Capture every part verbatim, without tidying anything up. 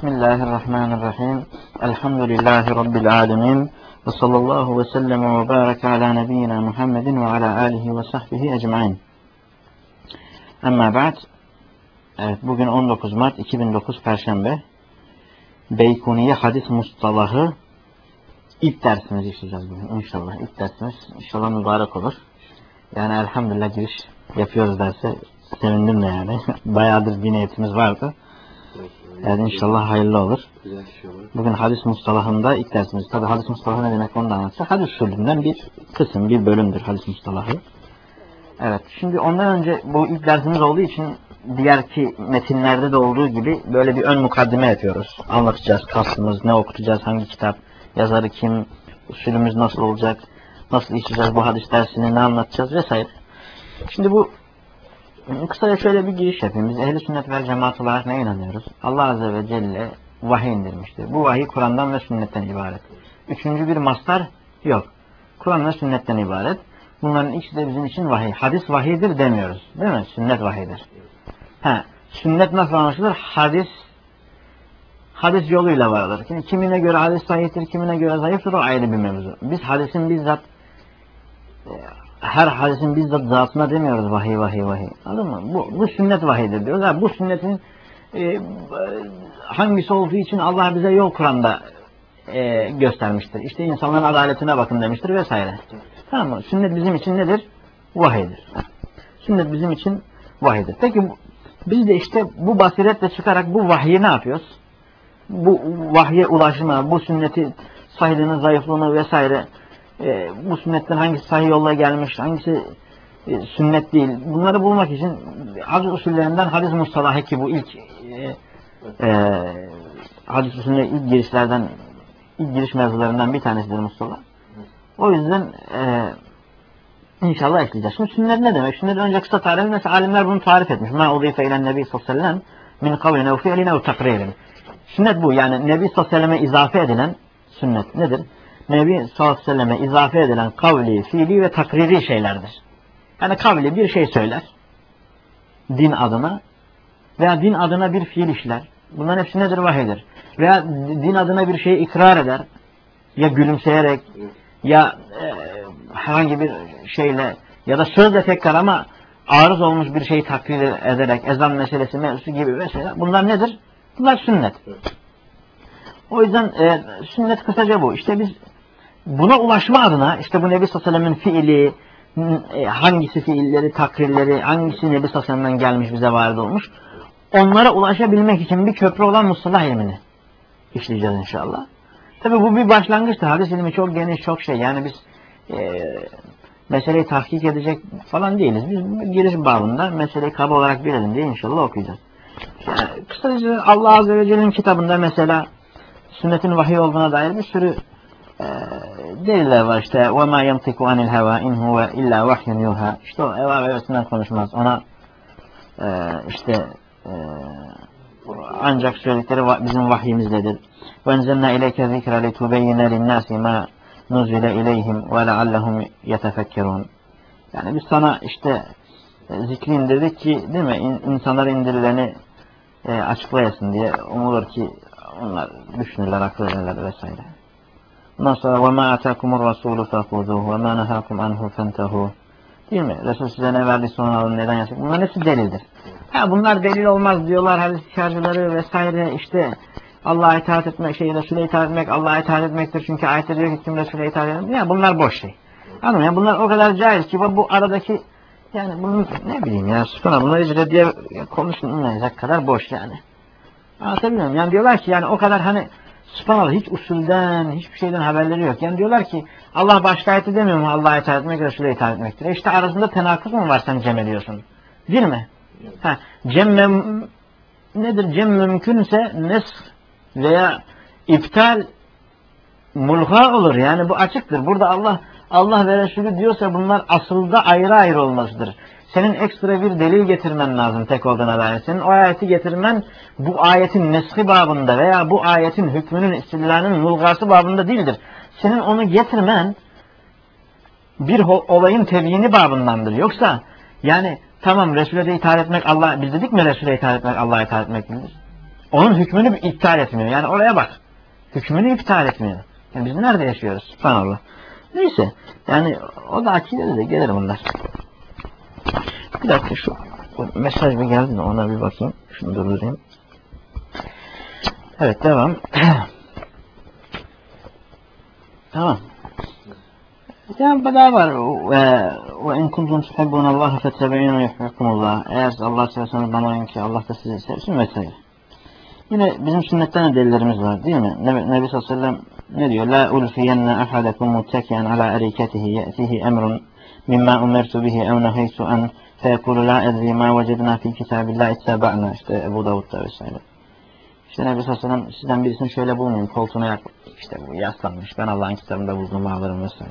Bismillahirrahmanirrahim. Elhamdülillahi Rabbil alemin. Ve sallallahu ve sellem ve baraka ala nebiyyina Muhammedin ve ala alihi ve sahbihi ecmain. Amma ba'd. Evet, bugün on dokuz Mart iki bin dokuz Perşembe. Beykuniye hadis mustalahı ilk dersimizi işleyeceğiz bugün inşallah. İlk dersimiz inşallah mübarek olur. Yani elhamdülillah giriş yapıyoruz derse sevindim de yani. Bayağıdır bir niyetimiz vardı. Yani inşallah hayırlı olur. Bugün hadis mustalahında ilk dersimiz. Tabi hadis mustalahı ne demek onu da anlatacağız. Hadis usulünden bir kısım, bir bölümdür hadis mustalahı. Evet, şimdi ondan önce bu ilk dersimiz olduğu için diğerki metinlerde de olduğu gibi böyle bir ön mukaddime yapıyoruz. Anlatacağız kastımız, ne okutacağız, hangi kitap, yazarı kim, usulümüz nasıl olacak, nasıl işleyeceğiz bu hadis dersini, ne anlatacağız vesaire. Şimdi bu kısaca şöyle bir giriş yapayım. Biz ehl-i sünnet vel cemaat olarak neye inanıyoruz? Allah Azze ve Celle vahiy indirmiştir. Bu vahiy Kur'an'dan ve sünnetten ibaret. Üçüncü bir mastar yok. Kur'an ve sünnetten ibaret. Bunların ikisi de bizim için vahiy. Hadis vahiydir demiyoruz. Değil mi? Sünnet vahiydir. Ha, sünnet nasıl anlaşılır? Hadis hadis yoluyla vardır. Şimdi kimine göre hadis sahihtir, kimine göre zayıftır, o ayrı bir mevzu. Biz hadisin bizzat her hadisin bizzat zatına demiyoruz vahiy vahiy vahiy. Anladın mı? Bu, bu sünnet vahiydir diyoruz. Ha, bu sünnetin e, hangisi olduğu için Allah bize yol Kur'an'da e, göstermiştir. İşte insanların adaletine bakın demiştir vesaire. Tamam mı? Sünnet bizim için nedir? Vahiydir. Sünnet bizim için vahiydir. Peki biz de işte bu basiretle çıkarak bu vahyi ne yapıyoruz? Bu vahye ulaşma, bu sünneti sahihliğini, zayıflığını vesaire, e, bu sünnetten hangisi sahih yolla gelmiş, hangisi e, sünnet değil, bunları bulmak için hadis usullerinden hadis mustalahı ki bu ilk e, e, hadis usulüne ilk girişlerden, ilk giriş mevzularından bir tanesidir mustalah. O yüzden e, inşallah ekleyeceğiz. Şimdi sünnet ne demek? Sünnet önce kısa tarif. Mesela alimler bunu tarif etmiş. Ma udife ilen nebi sallallahu aleyhi ve sellem min kavline ve fi'line ve takririn. Sünnet bu. Yani Nebi sallallahu aleyhi ve selleme izafe edilen sünnet nedir? Nebi sallallahu aleyhi ve selleme izafe edilen kavli, fiili ve takriri şeylerdir. Yani kavli bir şey söyler din adına veya din adına bir fiil işler. Bunların hepsi nedir? Vahiydir. Veya din adına bir şeyi ikrar eder. Ya gülümseyerek ya e, herhangi bir şeyle ya da sözle tekrar ama arız olmuş bir şeyi takrir ederek ezan meselesi mevzusu gibi vesaire. Bunlar nedir? Bunlar sünnet. O yüzden e, sünnet kısaca bu. İşte biz buna ulaşma adına işte bu Nebi sallallahu aleyhi ve sellem'in fiili, e, hangisi fiilleri, takrirleri, hangisi Nebi sallallahu aleyhi ve sellem'den gelmiş bize varid olmuş. Onlara ulaşabilmek için bir köprü olan mustalah ilmini işleyeceğiz inşallah. Tabi bu bir başlangıçtır. Hadis ilmi çok geniş, çok şey. Yani biz e, meseleyi tahkik edecek falan değiliz. Biz giriş babında meseleyi kaba olarak bilelim diye inşallah okuyacağız. Yani kısaca Allah Azze ve Celle'nin kitabında mesela sünnetin vahiy olduğuna dair bir sürü e, deliller var. İşte وَمَا يَمْتِكُ عَنِ الْهَوَا اِنْ هُوَ اِلَّا وَحْيٌ يُوحَى. İşte o eva ve hevesinden konuşmaz. Ona e, işte e, ancak söyledikleri bizim vahyimizdedir. وَاَنْزَلْنَا اِلَيْكَ ذِكْرَ لِتُبَيِّنَ لِلنَّاسِ مَا نُزِلَ اِلَيْهِمْ وَلَعَلَّهُمْ يَتَفَكَّرُونَ. Yani biz sana işte e, zikri indirdik ki değil mi? İn, insanlara indirileni e, açıklayasın diye umulur ki onlar düşünürler, akıl ederler vesaire. Ondan sonra وَمَا أَتَاكُمُ الرَّسُولُ فَخُذُوهُ وَمَا نَهَاكُمْ عَنْهُ فَانْتَهُوا. Değil mi? Resul size ne verdiyse onu alın, neden yasak? Bunlar hepsi delildir. Ha, bunlar delil olmaz diyorlar hadis şarjıları vesaire. İşte Allah'a itaat etmek, şey Resul'e itaat etmek, Allah'a itaat etmektir. Çünkü ayette diyor ki kim Resul'e itaat etmek. Ya bunlar boş şey. Anladın mı? Yani bunlar o kadar cahil ki bu aradaki yani bunun ne bileyim ya sütuna bunları icra diye konuşulmayacak kadar boş yani. Anlatabiliyor muyum? Yani diyorlar ki yani o kadar hani subhanallah hiç usulden, hiçbir şeyden haberleri yok. Yani diyorlar ki Allah başka ayette demiyor mu Allah'a itaat etmek, Resul'e itaat etmektir. E işte arasında tenakuz mu var sen cem ediyorsun? Değil mi? Ha, cem nedir? Cem mümkünse nesk veya iptal mulha olur. Yani bu açıktır. Burada Allah Allah ve Resulü diyorsa bunlar asılda ayrı ayrı olmasıdır. Senin ekstra bir delil getirmen lazım tek olduğuna dair. Senin o ayeti getirmen bu ayetin neshi babında veya bu ayetin hükmünün istilanın mulgası babında değildir. Senin onu getirmen bir olayın tebyini babındandır. Yoksa yani tamam Resul'e de itaat etmek Allah, biz dedik mi Resul'e itaat etmek Allah'a itaat etmek midir? Onun hükmünü iptal etmiyor. Yani oraya bak. Hükmünü iptal etmiyor. Yani biz nerede yaşıyoruz? Subhanallah. Neyse. Yani o da akide de gelir bunlar. Bir dakika şu mesaj bir geldi de ona bir bakayım. Şunu durdurayım. Evet devam. Tamam. Yani daha var. Ve in kuntum tuhibbunallaha fettabi'uni yuhibbukumullah. Eğer Allah seversiniz bana uyun ki Allah da sizi sevsin vesaire. Yine bizim sünnetten de delillerimiz var değil mi? Nebi, Nebi sallallahu aleyhi ve sellem ne diyor? La ulfiyenne ahadakum muttaki'an ala eriketihi ye'tihi emrun mimma umirtu bihi ev nehaytu an feyekulu la edri ma vecedna fi kitabillah ittaba'na. İşte Ebu Davud'da vesaire. İşte Nebi sallallahu aleyhi ve sellem sizden birisini şöyle bulmayın. Koltuğuna yak, işte bu yaslanmış. Ben Allah'ın kitabında bulduğumu alırım vesaire.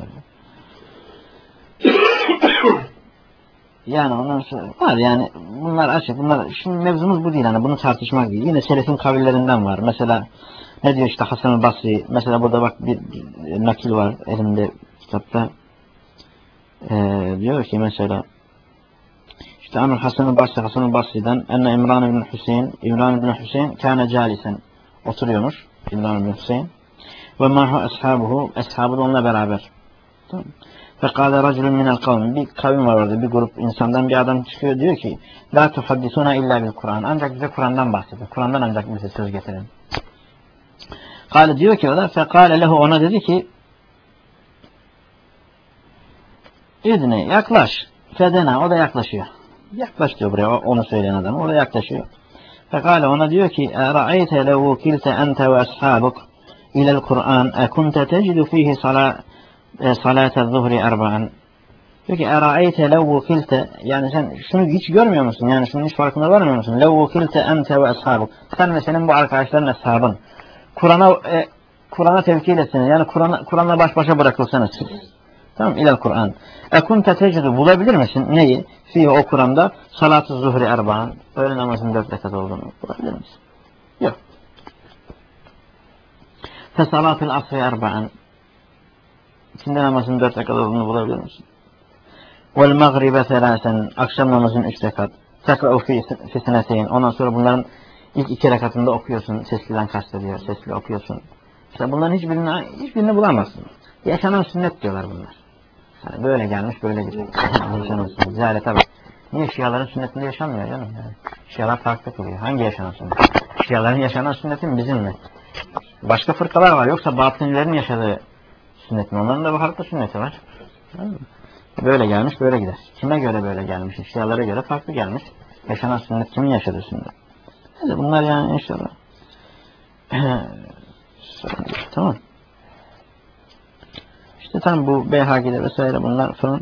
Yani ondan sonra var yani bunlar açık. Bunlar şimdi mevzumuz bu değil. Yani bunu tartışmak değil. Yine selefin kavillerinden var. Mesela ne diyor işte Hasan-ı Basri. Mesela burada bak bir, bir nakil var elimde kitapta. Ee, diyor ki mesela işte Amr Hasan-ı Basri Hasan-ı Basri'den enne İmran ibn Hüseyin İmran ibn Hüseyin kâne calisen oturuyormuş İmran ibn Hüseyin ve mahu ashabuhu ashabı da onunla beraber. Tamam. Fekâle racülün minel kavmi. Bir kavim var orada, bir grup insandan bir adam çıkıyor diyor ki la tuhaddisuna illa bil Kur'an. Ancak bize Kur'an'dan bahsedin. Kur'an'dan ancak bize söz getirin. Kâle diyor ki o da fekâle lehu ona dedi ki İdni yaklaş. Fedena o da yaklaşıyor. Yaklaş diyor buraya onu söyleyen adam. O da yaklaşıyor. Fekâle ona diyor ki e'ra'eyte lev vukilte ente ve ashabuk ilel Kur'an ekunte tecidu fihi salat salate zuhri erba'an. Diyor ki eraeyte lev vukilte yani sen şunu hiç görmüyor musun? Yani şunun hiç farkında varmıyor musun? Lev vukilte ente ve ashabuk. Sen ve senin bu arkadaşların ashabın. Kur'an'a e, Kur'an'a tevkil etsiniz. Yani Kur'an'a Kur'an'la baş başa bırakılsanız siz. Tamam ilel Kur'an. Ekunte tecidu bulabilir misin? Neyi? Fihi o Kur'an'da salat-ı zuhri erba'an. Öğle namazının dört rekat olduğunu bulabilir misin? Yok. Fe salatul asri erba'an. İkindi namazının dört rekat olduğunu bulabilir misin? Vel magribe selasen. Akşam namazının üç rekat. Tekra'u fi seneteyn. Ondan sonra bunların ilk iki rekatında okuyorsun. Sesliden kastediyor. Sesli okuyorsun. İşte bunların hiçbirini, hiçbirini bulamazsın. Yaşanan sünnet diyorlar bunlar. Yani böyle gelmiş böyle gidiyor. Yaşanan sünnet. Ziyarete bak. Niye Şiaların sünnetinde yaşanmıyor canım? Yani Şialar farklı kılıyor. Hangi yaşanan sünnet? Şiaların yaşanan sünneti mi bizim mi? Başka fırkalar var. Yoksa batınilerin yaşadığı sünnet mi? Onların da bu farklı sünneti var. Böyle gelmiş böyle gider. Kime göre böyle gelmiş? Şialara göre farklı gelmiş. Yaşanan sünnet kimin yaşadığı sünnet? Hadi bunlar yani inşallah. Tamam. İşte tam bu Beyhaki'de vesaire bunlar falan.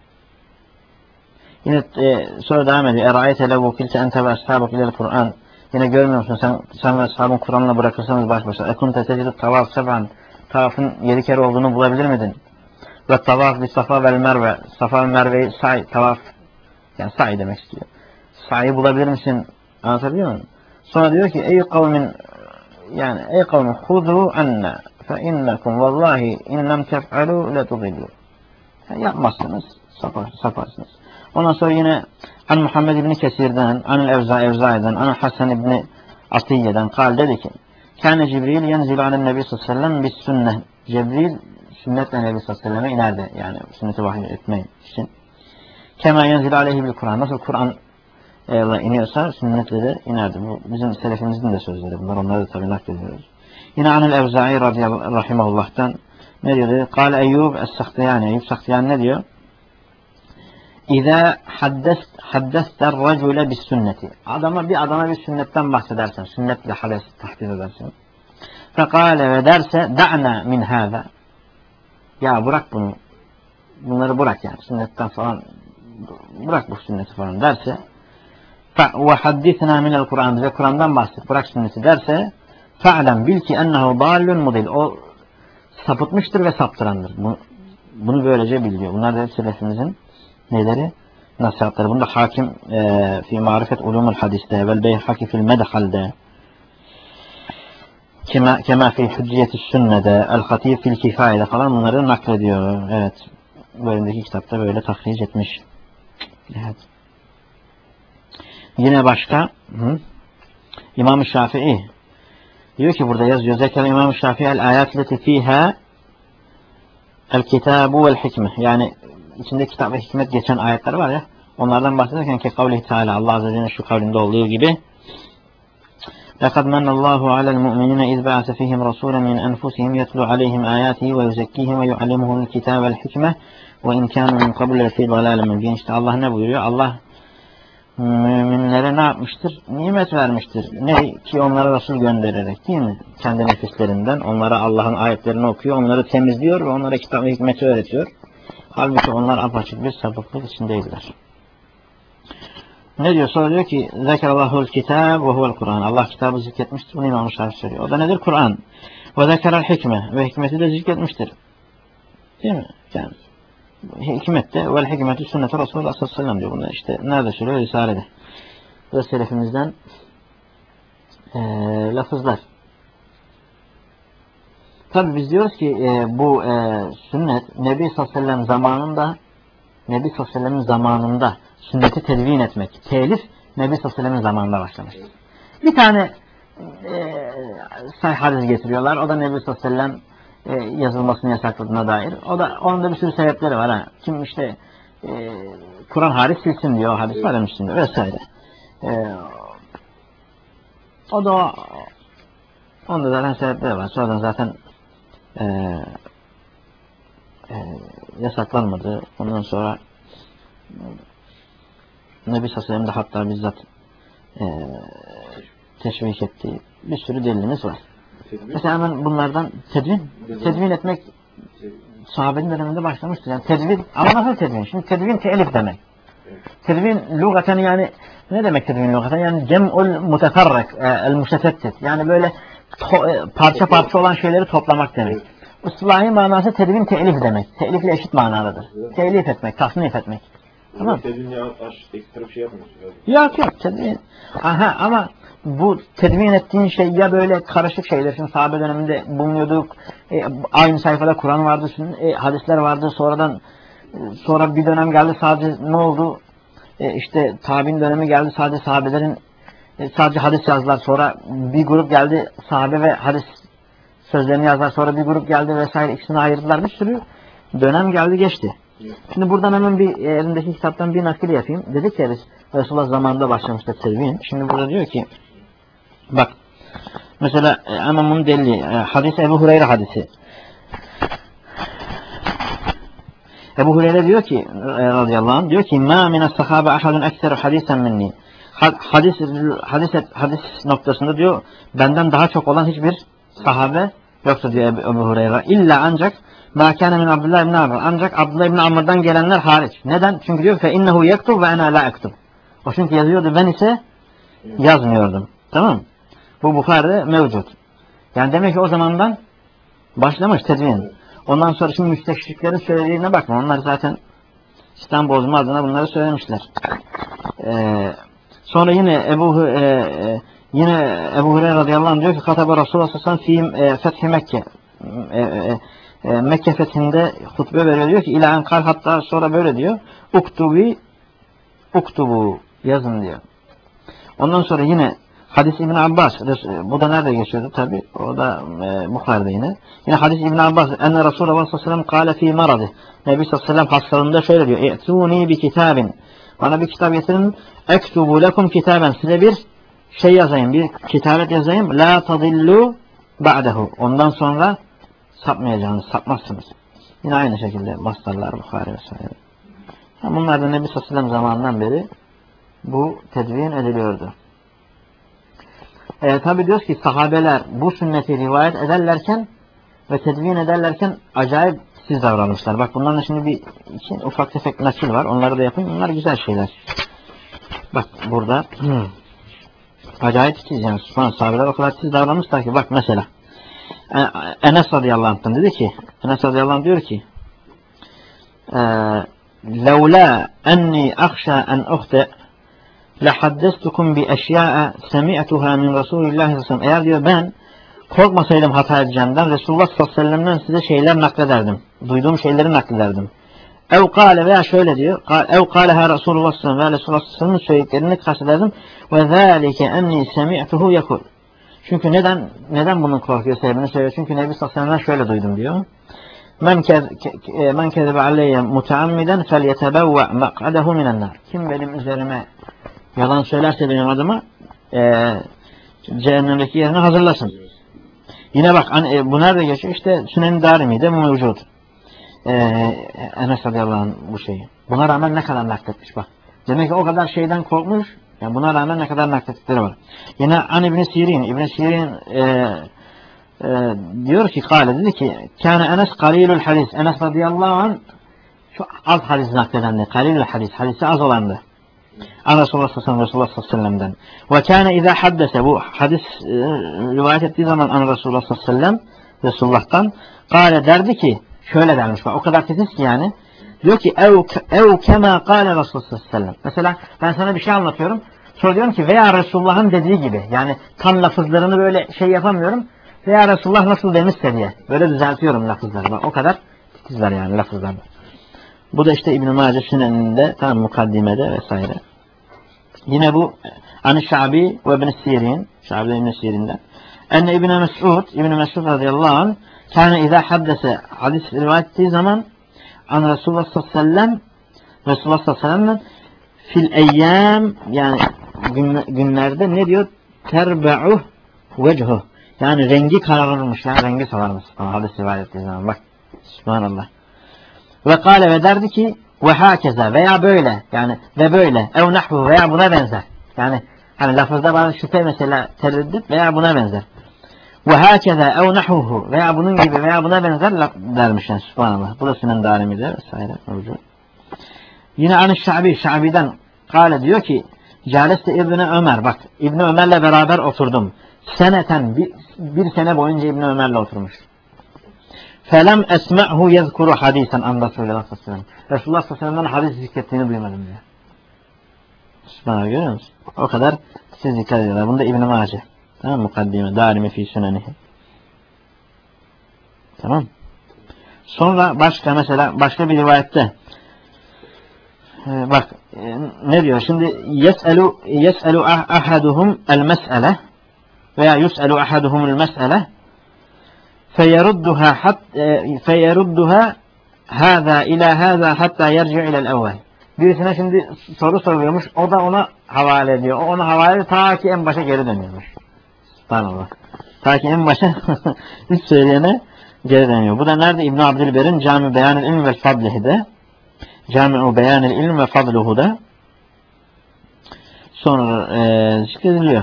Yine e, sonra devam ediyor. Erayete lev vukilte ente ve ashabuk ilel Kur'an. Yine görmüyor musun sen, sen ve ashabın Kur'an'la bırakırsanız baş başa. Ekun tetecidu tavaf seban. Tavafın yedi kere olduğunu bulabilir miydin? Ve tavaf bir safa vel merve. Safa ve merveyi say, tavaf. Yani say demek istiyor. Sayı bulabilir misin? Anlatabiliyor muyum? Sonra diyor ki ey kavmin yani ey kavmin hudu anna fe innekum vallahi in lem tef'alu le tudillu. Yapmazsınız. Sapar, saparsınız. Ondan sonra yine An Muhammed İbni Kesir'den, Anil Evza Evza'dan, An Hasan İbni Atiyye'den kal dedi ki Kâne Cibril yenzilu anen Nebi sallallahu aleyhi ve sellem bis sünnet. Cibril sünnetle Nebi sallallahu aleyhi ve selleme inerdi. Yani sünneti vahiy etmek için. Kema yenzilu aleyhi bil Kur'an. Nasıl Kur'an e, iniyorsa sünnetle de inerdi. Bu bizim selefimizin de sözleri. Bunlar onları da tabi naklediyoruz. Yine Anil Evza'i radıyallahu rahimahullah'tan ne diyor dedi? Kâle Eyyub es-Sahtiyani. Eyyub Sahtiyani ne diyor? İza haddest haddester racule bis sünneti. Adama bir adama bir sünnetten bahsedersen, sünnetle hades tahdid edersen. Fekale ve derse da'na min hâza. Ya bırak bunu. Bunları bırak yani. Sünnetten falan bırak bu sünneti falan derse. Ve haddisna minel Kur'an. Bize Kur'an'dan bahset. Bırak sünneti derse. Fe'lem bil ki ennehu dallun mudil. O sapıtmıştır ve saptırandır. Bunu, bunu böylece biliyor. Bunlar da hep selefimizin neleri? Nasihatları. Bunda Hakim e, fi marifet ulumul hadiste vel Beyhaki fil medhalde kema, kema fi hücciyeti sünnede el Hatib fil kifayede falan bunları naklediyor. Evet. Bölümdeki kitapta böyle tahric etmiş. Evet. Yine başka hı? İmam-ı Şafii Diyor ki burada yazıyor. Zekâ İmam-ı Şafii el-âyât leti fîhâ el-kitâbu vel-hikme. Yani içinde kitap ve hikmet geçen ayetler var ya. Onlardan bahsederken ki kavli Teala Allah Azze ve Celle şu kavlinde olduğu gibi لَقَدْ مَنَّ اللّٰهُ عَلَى الْمُؤْمِنِينَ اِذْ بَعَثَ فِيهِمْ رَسُولًا مِنْ أَنْفُسِهِمْ يَتْلُو عَلَيْهِمْ آيَاتِهِ وَيُزَكِّيهِمْ وَيُعَلِّمُهُمُ الْكِتَابَ وَالْحِكْمَةَ وَاِنْ كَانُوا مِنْ قَبْلِ لَفِي ضَلَالٍ مُبِينٍ. İşte Allah ne buyuruyor? Allah müminlere ne yapmıştır? Nimet vermiştir. Ne ki onlara Resul göndererek, değil mi? Kendi nefislerinden onlara Allah'ın ayetlerini okuyor, onları temizliyor ve onlara kitap ve hikmeti öğretiyor. Halbuki onlar apaçık bir sapıklık içindeydiler. Ne diyor? Sonra diyor ki Zekerallahul kitab ve huvel Kur'an. Allah kitabı zikretmiştir. Bunu İmam-ı Şafii söylüyor. O da nedir? Kur'an. Ve zekerel hikme. Ve hikmeti de zikretmiştir. Değil mi? Yani hikmette vel hikmeti sünneti Resulullah sallallahu aleyhi ve sellem diyor. Bunu işte nerede söylüyor? Risale'de. Ve selefimizden ee, lafızlar. Tabi biz diyoruz ki e, bu e, sünnet Nebi sallallahu aleyhi ve sellem zamanında Nebi sallallahu aleyhi ve sellem'in zamanında sünneti tedvin etmek, telif Nebi sallallahu aleyhi ve sellem'in zamanında başlamış. Bir tane e, sahih hadis getiriyorlar. O da Nebi sallallahu aleyhi ve sellem e, yazılmasını yasakladığına dair. O da onun da bir sürü sebepleri var. Ha. Kim işte e, Kur'an hariç silsin diyor. O hadis var demiştim vesaire. E, o da o, onda zaten sebepleri var. Sonradan zaten e, e, yasaklanmadı. Ondan sonra Nebi sallallahu aleyhi ve sellem de hatta bizzat e, teşvik ettiği bir sürü delilimiz var. Tedvin. Mesela hemen bunlardan tedvin, tedvin etmek sahabenin döneminde başlamıştır. Yani tedvin, ama nasıl tedvin? Şimdi tedvin telif demek. Evet. Tedvin lugaten yani ne demek tedvin lugaten? Yani cem'ul muteferrak, el müşetettit. Yani böyle to, e, parça parça olan şeyleri toplamak demek. Evet. İslahi manası tedvin telif demek. Telifle eşit manadadır. Evet. Telif etmek, tasnif etmek. Tamam. Tedvin ya ekstra bir şey yapmıyorsun. Yok yok tedvin. Aha ama bu tedvin ettiğin şey ya böyle karışık şeyler. Şimdi sahabe döneminde bulunuyorduk. E, aynı sayfada Kur'an vardı, e, hadisler vardı. Sonradan e, sonra bir dönem geldi sadece ne oldu? E, işte tabi'in dönemi geldi sadece sahabelerin e, sadece hadis yazdılar. Sonra bir grup geldi sahabe ve hadis sözlerini yazdılar. Sonra bir grup geldi vesaire ikisini ayırdılar. Bir sürü dönem geldi geçti. Şimdi buradan hemen bir elimdeki kitaptan bir nakil yapayım. Dedik ya biz Resulullah zamanında başlamıştı tedvin. Şimdi burada diyor ki bak mesela hemen bunun delili hadis Ebu Hureyre hadisi. Ebu Hureyre diyor ki radıyallahu anh diyor ki ma mine sahabe ahadun ekseru hadisen minni. Hadis, hadis, hadis noktasında diyor benden daha çok olan hiçbir sahabe yoksa diyor Ebu Hureyre. İlla ancak ma kana min Abdullah ibn Amr. Ancak Abdullah ibn Amr'dan gelenler hariç. Neden? Çünkü diyor fe innehu yektub ve ana la ektub. O çünkü yazıyordu ben ise yazmıyordum. Tamam mı? Bu Bukhari'de mevcut. Yani demek ki o zamandan başlamış tedvin. Ondan sonra şimdi müsteşriklerin söylediğine bakma. Onlar zaten İslam bozma adına bunları söylemişler. Ee, sonra yine Ebu e, e, yine Ebu Hureyre radıyallahu anh diyor ki Katabe Resulullah sallallahu aleyhi ve sellem fi fethi Mekke. E, e, e, Mekke fethinde hutbe veriyor. Diyor ki ila en kal hatta sonra böyle diyor. Uktubi uktubu yazın diyor. Ondan sonra yine hadis İbn Abbas, bu da nerede geçiyordu tabi? O da e, Bukhari'de yine. Yine hadis İbn Abbas, enne Resulullah sallallahu aleyhi ve sellem kâle fî maradi. Nebi sallallahu aleyhi ve sellem hastalığında şöyle diyor. İ'tûni bi kitabin. Bana bir kitap getirin. Ektubu lekum kitaben. Size bir şey yazayım, bir kitabet yazayım. La tadillu ba'dehu. Ondan sonra sapmayacağınız, sapmazsınız. Yine aynı şekilde bastırlar Bukhari vesaire. Bunlar da Nebi sallallahu aleyhi ve sellem zamanından beri bu tedvin ediliyordu. E, tabi diyoruz ki sahabeler bu sünneti rivayet ederlerken ve tedvin ederlerken acayip siz davranmışlar. Bak bunların şimdi bir için ufak tefek nakil var. Onları da yapın. Bunlar güzel şeyler. Bak burada hmm. acayip titiz yani. Sahabeler o kadar titiz davranmışlar ki bak mesela Enes radıyallahu anh'tan dedi ki Enes radıyallahu anh diyor ki لَوْلَا اَنِّي اَخْشَى اَنْ اُخْتَ لَحَدَّسْتُكُمْ بِاَشْيَاءَ سَمِعْتُهَا مِنْ رَسُولِ اللّٰهِ sallallahu aleyhi ve sellem. Eğer diyor ben korkmasaydım hata edeceğimden Resulullah sallallahu aleyhi ve sellem'den size şeyler naklederdim. Duyduğum şeyleri naklederdim. Ev kâle veya şöyle diyor. Ev kâleha Resulullah sallallahu aleyhi ve sellem ve Resulullah sallallahu aleyhi ve sellem'in söylediklerini kastederdim. Ve zâlike enni semi'tuhu yekul. Çünkü neden neden bunun korkuyor sebebini söylüyor. Çünkü Nebi sallallahu aleyhi ve sellem şöyle duydum diyor. Men kez men kezebe aleyye muteammiden felyetebevve maq'adehu minen nar. Kim benim üzerime yalan söylerse benim adıma e, cehennemdeki yerini hazırlasın. Yine bak hani, bu nerede geçiyor? İşte Sünen-i Darimi'de mevcut. Ee, Enes radıyallahu anh bu şeyi. Buna rağmen ne kadar nakletmiş bak. Demek ki o kadar şeyden korkmuş. Yani buna rağmen ne kadar naklettikleri var. Yine An İbn Sirin. İbn Sirin e, e, diyor ki kâle dedi ki kâne Enes kalîlül hadis. Enes radıyallahu anh şu az hadis nakledendi. Kalîlül hadis. Hadisi az olandı. An Resulullah sallallahu aleyhi ve sellem'den. Ve kâne izâ haddese, bu hadis e, rivayet ettiği zaman an Resulullah sallallahu aleyhi ve sellem Resulullah'tan kâle derdi ki şöyle dermiş bak o kadar titiz ki yani diyor ki ev, ev kema kâle Resulullah sallallahu aleyhi ve sellem. Mesela ben sana bir şey anlatıyorum. Sonra diyorum ki veya Resulullah'ın dediği gibi yani tam lafızlarını böyle şey yapamıyorum. Veya Resulullah nasıl demişse diye böyle düzeltiyorum lafızları. Bak o kadar titizler yani lafızlarda. Bu da işte İbn-i Mace Sünen'inde tam mukaddimede vesaire. Yine bu An-ı Şabi ve İbn-i Sirin, Şabi ve İbn-i Sirin'den. Enne İbn-i Mes'ud, İbn-i Mes'ud radıyallahu anh kâne izâ haddese hadis rivayet ettiği zaman an Resulullah sallallahu aleyhi ve sellem Resulullah sallallahu aleyhi ve sellem fil eyyâm yani gün, günlerde ne diyor? Terbe'uh vechuh yani rengi kararırmış yani rengi salarmış. Hadis rivayet ettiği zaman bak. Subhanallah. Ve kâle ve derdi ki ve hâkeza veya böyle yani ve böyle ev nahvu veya buna benzer. Yani hani lafızda bazı şüphe mesela tereddüt veya buna benzer. Ve hâkeza ev nahvuhu veya bunun gibi veya buna benzer dermiş yani subhanallah. Bu da Sünen Darimi'de vesaire mevcut. Yine An-ı Şabi, Şabi'den kâle diyor ki Câleste İbni Ömer bak İbni Ömer'le beraber oturdum. Seneten bir, bir sene boyunca İbni Ömer'le oturmuş. Felem esme'hu yezkuru hadisen an Resulullah sallallahu aleyhi ve sellem. Resulullah sallallahu aleyhi ve sellem'den hadis zikrettiğini duymadım diyor. Subhanallah görüyor musun? O kadar siz dikkat ediyorlar. Bunda İbn-i Mace. Tamam mı? Mukaddime. Darimi fi sünenihi. Tamam. Sonra başka mesela başka bir rivayette ee, bak e, ne diyor? Şimdi yes'elu yes'elu ahaduhum el mes'ele veya yus'elu ahaduhum el mes'ele feyerudduha hat feyerudduha hâzâ ilâ hâzâ hattâ yerci ilel evvel. Birisine şimdi soru soruyormuş. O da ona havale ediyor. O ona havale ediyor. Ta ki en başa geri dönüyormuş. Subhanallah. Ta ki en başa hiç söyleyene geri dönüyor. Bu da nerede? İbn Abdülber'in Cami Beyanil İlm ve Fadlihi'de. Cami Beyanil İlm ve Fadluhu'da sonra e, zikrediliyor.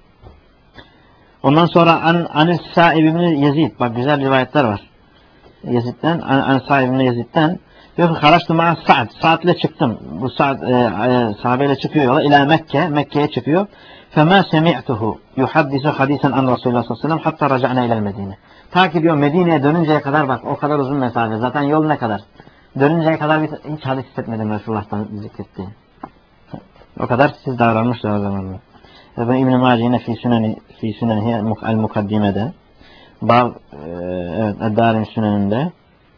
Ondan sonra An Anil Sa'ib ibn Yezid. Bak güzel rivayetler var. Yezid'den An, An Sa'ib ibn Yezid'den diyor ki Haraçtı ma'a Sa'd. Sa'd'le çıktım. Bu Sa'd e, e, sahabeyle çıkıyor yola. İlâ Mekke. Mekke'ye çıkıyor. Fema semi'tuhu yuhaddisu hadisen an Resulullah sallallahu aleyhi ve sellem hatta raca'na ilel Medine. Ta ki diyor Medine'ye dönünceye kadar bak o kadar uzun mesafe. Zaten yol ne kadar? Dönünceye kadar hiç hadis hissetmedim Resulullah'tan zikrettiği. O kadar siz davranmışlar o zamanlar. Ve İbn-i Mace yine fi süneni fi sünenihi el mukaddimede Bab evet Eddarim Süneninde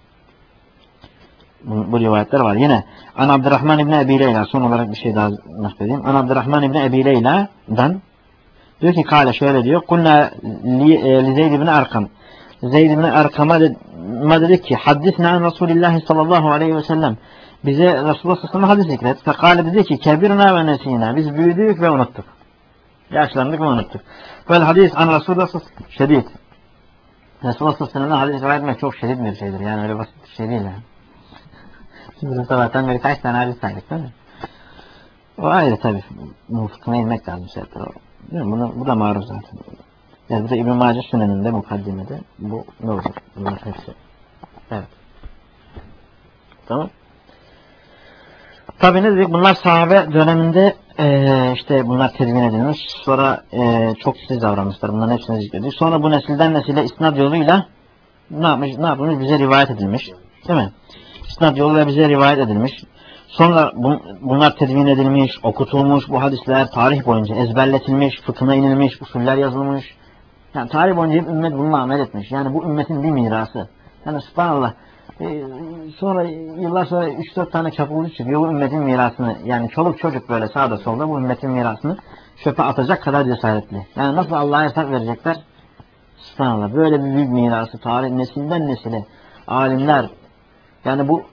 bu, bu rivayetler var. Yine An Abdurrahman İbni Ebi Leyla son olarak bir şey daha nakledeyim. An Abdurrahman İbni Ebi Leyla'dan diyor ki kâle şöyle diyor. Kulna li, li Zeyd İbni Arkam. Zeyd İbni Arkam'a dedik ki haddisne an Resulullah sallallahu aleyhi ve sellem. Bize Resulullah sallallahu aleyhi ve sellem hadis zikret. Fekâle dedi ki kebirna ve nesînâ. Biz büyüdük ve unuttuk. Yaşlandık ve unuttuk. Böyle hadis an Resulullah sallallahu aleyhi ve sellem şedid. Resulullah sallallahu aleyhi ve sellem'den hadis rivayet etmek çok şedid bir şeydir. Yani öyle basit bir şey değil yani. Şimdi sabahtan beri kaç tane hadis saydık değil mi? O ayrı tabi. Mufkına inmek lazım şeydir o. Değil mi? Bunu, bu da maruz zaten. Yani bu da İbn-i Mace Süneninde, mukaddimede bu ne olur? Bunlar hepsi. Evet. Tamam. Tabi ne dedik? Bunlar sahabe döneminde e, işte bunlar tedvin edilmiş. Sonra e, çok titiz davranmışlar. Bunların hepsini zikrediyor. Sonra bu nesilden nesile isnad yoluyla ne yapmış? Ne yapmış? Bize rivayet edilmiş. Değil mi? İsnad yoluyla bize rivayet edilmiş. Sonra bun, bunlar tedvin edilmiş, okutulmuş. Bu hadisler tarih boyunca ezberletilmiş, fıkhına inilmiş, usuller yazılmış. Yani tarih boyunca hep ümmet bununla amel etmiş. Yani bu ümmetin bir mirası. Yani subhanallah E, sonra yıllar sonra üç dört tane çapulcu çıkıyor bu ümmetin mirasını, yani çoluk çocuk böyle sağda solda bu ümmetin mirasını çöpe atacak kadar cesaretli. Yani nasıl Allah'a hesap verecekler? Subhanallah. Böyle bir büyük mirası tarih nesilden nesile alimler, yani bu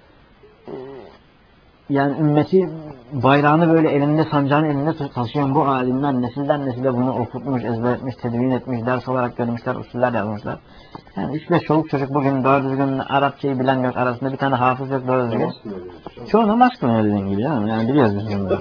yani ümmeti bayrağını böyle elinde, sancağını elinde taşıyan bu alimler nesilden nesile bunu okutmuş, ezberletmiş, tedvin etmiş, ders olarak görmüşler, usuller yazmışlar. Yani üç beş çoluk çocuk bugün doğru düzgün Arapçayı bilen yok, arasında bir tane hafız yok doğru düzgün. Çoğu namaz kılmıyor dediğin gibi ya. Yani biliyoruz biz bunları.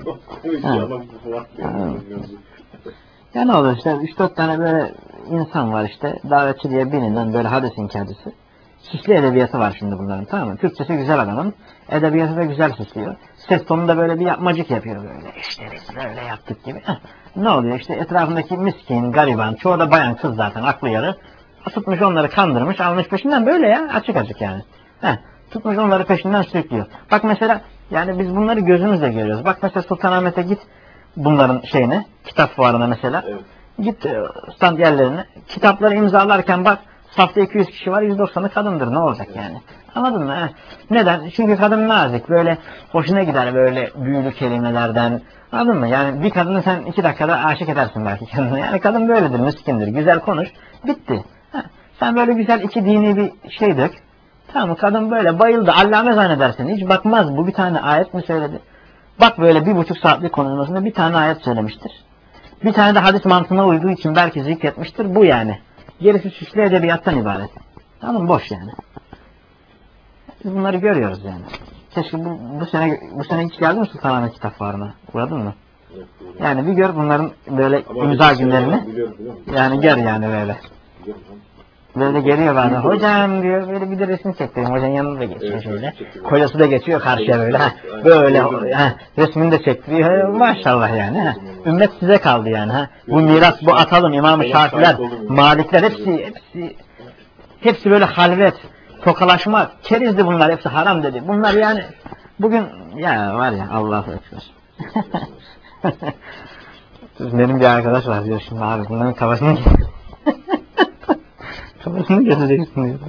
Ya ne olur işte üç dört tane böyle insan var işte, davetçi diye bilinen böyle hadis inkarcısı. Süslü edebiyatı var şimdi bunların, tamam mı? Türkçesi güzel adamın, edebiyatı da güzel süslüyor. Ses tonunda böyle bir yapmacık yapıyor böyle. İşte biz böyle yaptık gibi. Heh. Ne oluyor işte etrafındaki miskin, gariban, çoğu da bayan kız zaten aklı yarı. Tutmuş onları kandırmış, almış peşinden böyle ya, açık açık yani. Heh. Tutmuş onları peşinden sürüklüyor. Bak mesela yani biz bunları gözümüzle görüyoruz. Bak mesela Sultanahmet'e git bunların şeyine, kitap fuarına mesela. Evet. Git stand yerlerine, kitapları imzalarken bak, safta iki yüz kişi var, yüz doksanı kadındır. Ne olacak yani? Anladın mı? Neden? Çünkü kadın nazik. Böyle hoşuna gider böyle büyülü kelimelerden. Anladın mı? Yani bir kadını sen iki dakikada aşık edersin belki kendine. Yani kadın böyledir, miskindir. Güzel konuş. Bitti. Ha. Sen böyle güzel iki dini bir şey dök. Tamam, kadın böyle bayıldı. Allame zannedersin. Hiç bakmaz. Bu bir tane ayet mi söyledi? Bak böyle bir buçuk saatlik konuşmasında bir tane ayet söylemiştir. Bir tane de hadis mantığına uyduğu için belki zikretmiştir. Bu yani. Gerisi süslü edebiyattan ibaret. Tamam, boş yani. Biz bunları görüyoruz yani. Keşke bu, bu sene bu sene hiç geldin mi Sultanahmet kitap fuarına? Uğradın mı? Evet, yani bir gör bunların böyle ama imza günlerini. Biliyorum, biliyorum. Yani gör yani böyle. Böyle geliyor bana. Hocam diyor, böyle bir de resim çektireyim. Hocanın yanına da geçiyor evet, şöyle. Kocası da geçiyor karşıya böyle. Ha, böyle ha, resmini de çektiriyor. Maşallah yani. Ha. Ümmet size kaldı yani. Ha. Bu miras, bu atalım. İmam-ı Şafiler, Malikler hepsi hepsi hepsi böyle halvet, tokalaşma, kerizdi bunlar, hepsi haram dedi. Bunlar yani bugün ya var ya, Allahu Ekber. Benim bir arkadaş var diyor şimdi abi, bunların kafasını kafasını gezeceksin diyor.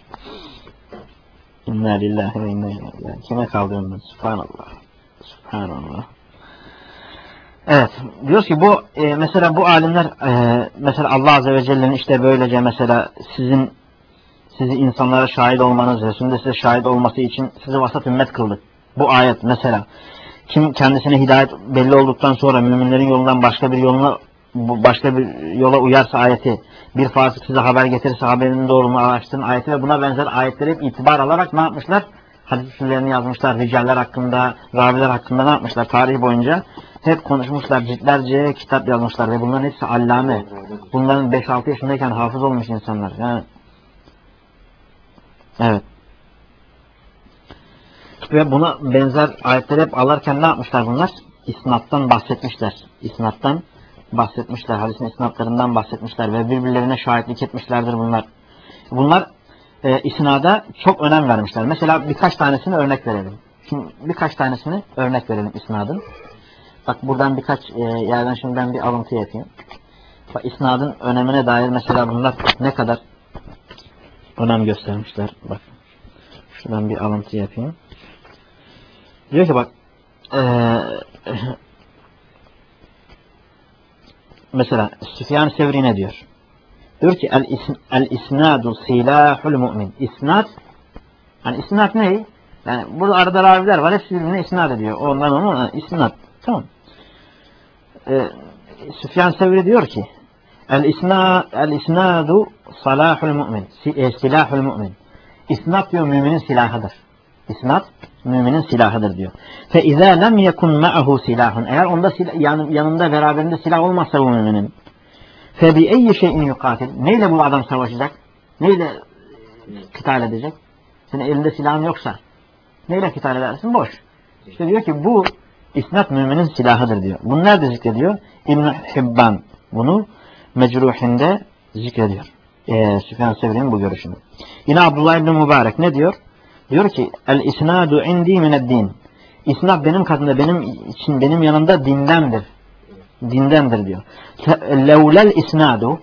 İnna lillahi ve inna ileyhi raciun. Kime kaldı ben? Subhanallah. Subhanallah. Evet, diyoruz ki bu e, mesela bu alimler e, mesela Allah Azze ve Celle'nin işte böylece mesela sizin sizi insanlara şahit olmanız, Resul'ün de size şahit olması için sizi vasat ümmet kıldı. Bu ayet mesela. Kim kendisine hidayet belli olduktan sonra müminlerin yolundan başka bir yoluna başka bir yola uyarsa ayeti, bir fasık size haber getirirse haberinin doğruluğunu araştırın ayeti ve buna benzer ayetleri hep itibar alarak ne yapmışlar? Hadis usullerini yazmışlar, ricaller hakkında, raviler hakkında ne yapmışlar? Tarih boyunca hep konuşmuşlar, ciltlerce kitap yazmışlar ve bunların hepsi allame. Bunların beş altı yaşındayken hafız olmuş insanlar. Yani evet. Ve buna benzer ayetleri hep alırken ne yapmışlar bunlar? İsnattan bahsetmişler. İsnattan bahsetmişler. Hadisin isnatlarından bahsetmişler ve birbirlerine şahitlik etmişlerdir bunlar. Bunlar e, isnada çok önem vermişler. Mesela birkaç tanesini örnek verelim. Şimdi birkaç tanesini örnek verelim isnadın. Bak buradan birkaç e, yerden şimdi ben bir alıntı yapayım. Bak isnadın önemine dair mesela bunlar ne kadar önem göstermişler. Bak şuradan bir alıntı yapayım. Diyor ki bak ee, mesela Süfyan Sevri ne diyor? Diyor ki el, isn, el isnadu silahul mu'min. İsnad, yani isnad ne? Yani burada arada raviler var, hepsi birbirine isnad ediyor. Ondan ona isnad. Tamam. Ee, Süfyan Sevri diyor ki el isna el isnadu salahul mu'min. Silahul mu'min. İsnad diyor müminin silahıdır. İsnad müminin silahıdır diyor. Fe izâ lem yekun ma'ahu silahun. Eğer onda silah, yan, yanında beraberinde silah olmazsa bu müminin. Fe bi eyyi şeyin yukatil. Neyle bu adam savaşacak? Neyle kıtal edecek? Senin elinde silahın yoksa neyle kıtal edersin? Boş. İşte diyor ki bu isnad müminin silahıdır diyor. Bunu nerede zikrediyor? İbn-i Hibban bunu Mecruhinde zikrediyor. Ee, Süfyan Sevri'nin bu görüşünü. Yine Abdullah ibn Mübarek ne diyor? Diyor ki el isnadu indi mined-din. İsnad benim katımda, benim için, benim yanımda dindendir. Dindendir diyor. Levlel isnadu,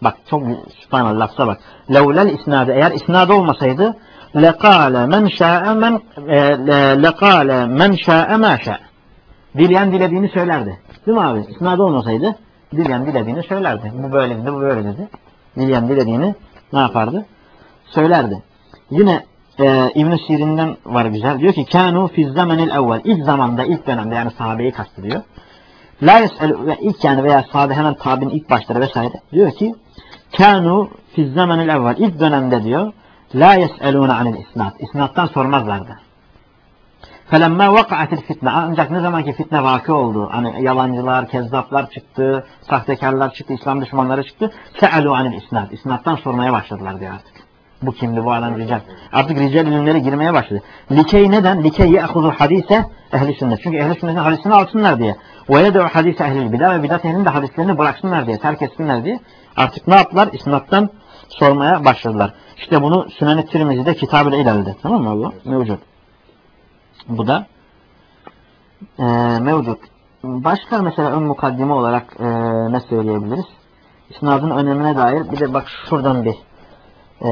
Bak çok sübhanallah, lafza bak. Levlel isnadı, eğer isnadı olmasaydı lekâle men şâ'e men lekâle men şâ'e mâ şâ'e. Dileyen dilediğini söylerdi. Değil mi abi? İsnadı olmasaydı dileyen dilediğini söylerdi. Bu böyle dedi, bu böyle dedi. Dileyen dilediğini ne yapardı? Söylerdi. Yine e, İbn-i Sirin'den var güzel. Diyor ki kânû fiz zamenil evvel. İlk zamanda, ilk dönemde, yani sahabeyi kastediyor. La yes'el ve ilk yani veya sahabe hemen tabi'nin ilk başları vesaire. Diyor ki kânû fiz zamenil evvel. İlk dönemde diyor la yes'elûne anil isnad. İsnattan sormazlardı. Felemma vaka'atil fitne. Ancak ne zamanki fitne vakı oldu, hani yalancılar, kezzaplar çıktı, sahtekarlar çıktı, İslam düşmanları çıktı. Se'elû anil isnad. İsnattan sormaya başladılar diyor artık. Bu kimdi, bu adam rical. Artık rical ilimleri girmeye başladı. Likey neden? Likey ye'huzu hadise ehli sünnet. Çünkü ehli sünnetin hadisini alsınlar diye. Ve yede'u hadise ehlil bidat ve bidat ehlinin de hadislerini bıraksınlar diye, terk etsinler diye. Artık ne yaptılar? İsnattan sormaya başladılar. İşte bunu Sünen-i Tirmizi'de Kitab-ı İlal'de. Tamam mı bu? Mevcut. Bu da e, mevcut. Başka mesela ön mukaddime olarak e, ne söyleyebiliriz? İsnadın önemine dair bir de bak şuradan bir e,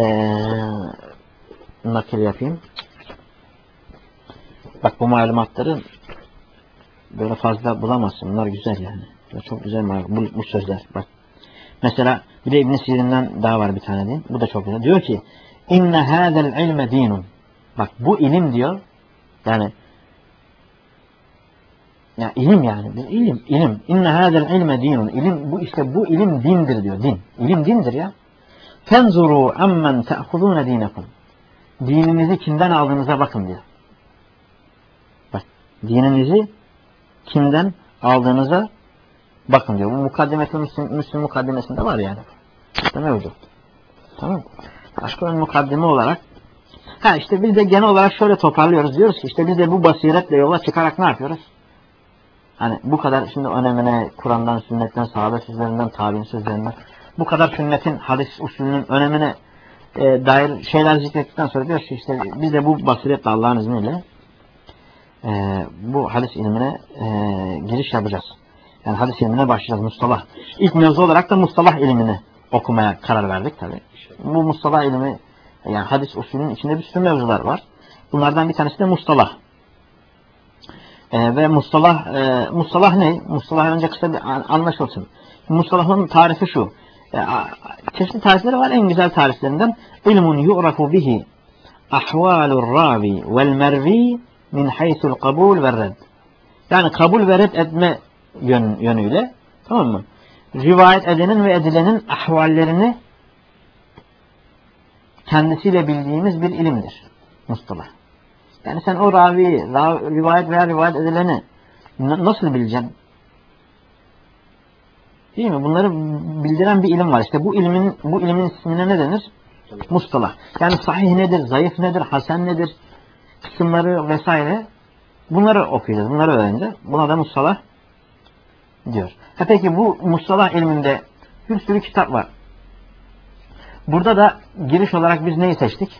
nakil yapayım. Bak bu malumatları böyle fazla bulamazsın. Bunlar güzel yani. Çok güzel bu, bu sözler. Bak. Mesela bir de İbn-i Sirin'den daha var bir tane diyeyim. Bu da çok güzel. Diyor ki inne hâzel ilme dinun. Bak bu ilim diyor. Yani ya ilim yani bir ilim ilim inne hâzel ilme dinun. İlim bu, işte bu ilim dindir diyor. Din. İlim dindir ya. Fenzuru ammen te'huzûne dînekum. Dininizi kimden aldığınıza bakın diyor. Bak dininizi kimden aldığınıza bakın diyor. Bu mukaddimesi Müslüm, Müslüm mukaddimesinde var yani. İşte mevcut. Tamam. Başka ön mukaddime olarak ha işte biz de genel olarak şöyle toparlıyoruz. Diyoruz ki işte biz de bu basiretle yola çıkarak ne yapıyoruz? Hani bu kadar şimdi önemine Kur'an'dan, sünnetten, sahabe sözlerinden, tabi'in sözlerinden bu kadar sünnetin, hadis usulünün önemine e, dair şeyler zikrettikten sonra diyoruz ki işte biz de bu basiretle Allah'ın izniyle e, bu hadis ilmine e, giriş yapacağız. Yani hadis ilmine başlayacağız. Mustalah. İlk mevzu olarak da mustalah ilmini okumaya karar verdik tabi. Bu mustalah ilmi yani hadis usulünün içinde bir sürü mevzular var. Bunlardan bir tanesi de mustalah. Ee, ve mustalah, e, mustalah ne? Mustalah önce kısa bir anlaşılsın. Mustalahın tarifi şu. E, çeşitli tarifleri var. En güzel tariflerinden ilmun yu'rafu bihi ahvalur ravi vel mervi min haythul kabul ve red. Yani kabul ve red etme yön, yönüyle, tamam mı? Rivayet edenin ve edilenin ahvallerini kendisiyle bildiğimiz bir ilimdir. Mustalah. Yani sen o ravi, ravi rivayet veya rivayet edileni nasıl bileceksin? Değil mi? Bunları bildiren bir ilim var. İşte bu ilmin bu ilmin ismine ne denir? Mustalah. Yani sahih nedir, zayıf nedir, hasen nedir, kısımları vesaire. Bunları okuyacağız, bunları öğreneceğiz. Buna da mustalah diyor. Ha peki bu mustalah ilminde bir sürü kitap var. Burada da giriş olarak biz neyi seçtik?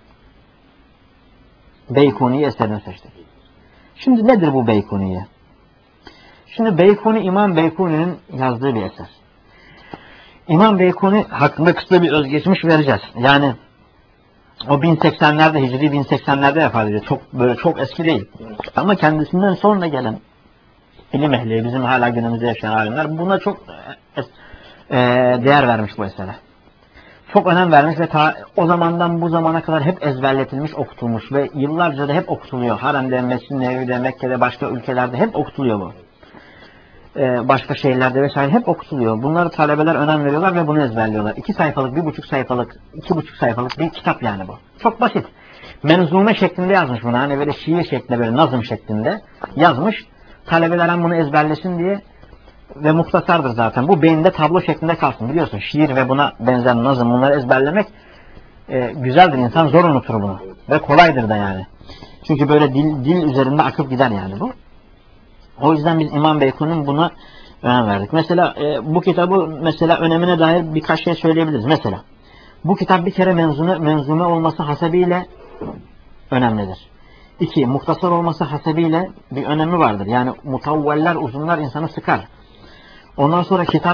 Beykuni eserini seçtik. Şimdi nedir bu Beykuni'ye? Şimdi Beykuni, İmam Beykuni'nin yazdığı bir eser. İmam Beykuni hakkında kısa bir özgeçmiş vereceğiz. Yani o bin seksenlerde, Hicri bin seksenlerde vefat ediyor. Çok böyle çok eski değil. Ama kendisinden sonra gelen ilim ehli, bizim hala günümüzde yaşayan alimler buna çok e, değer vermiş bu esere. Çok önem vermiş ve ta, o zamandan bu zamana kadar hep ezberletilmiş, okutulmuş ve yıllarca da hep okutuluyor. Harem'de, Mescid-i Nebevi'de, Mekke'de, başka ülkelerde hep okutuluyor bu. Ee, başka şehirlerde vesaire hep okutuluyor. Bunları talebeler önem veriyorlar ve bunu ezberliyorlar. İki sayfalık, bir buçuk sayfalık, iki buçuk sayfalık bir kitap yani bu. Çok basit. Menzume şeklinde yazmış bunu. Hani böyle şiir şeklinde, böyle nazım şeklinde yazmış. Talebeler hem bunu ezberlesin diye ve muhtasardır zaten. Bu beyinde tablo şeklinde kalsın. Biliyorsun şiir ve buna benzer nazım bunları ezberlemek e, güzeldir. İnsan zor unutur bunu. Ve kolaydır da yani. Çünkü böyle dil, dil üzerinde akıp gider yani bu. O yüzden biz İmam Beykuni'nin buna önem verdik. Mesela e, bu kitabı mesela önemine dair birkaç şey söyleyebiliriz. Mesela bu kitap bir kere menzume, menzume olması hasebiyle önemlidir. İki, muhtasar olması hasebiyle bir önemi vardır. Yani mutavveller, uzunlar insanı sıkar. Ondan sonra kitap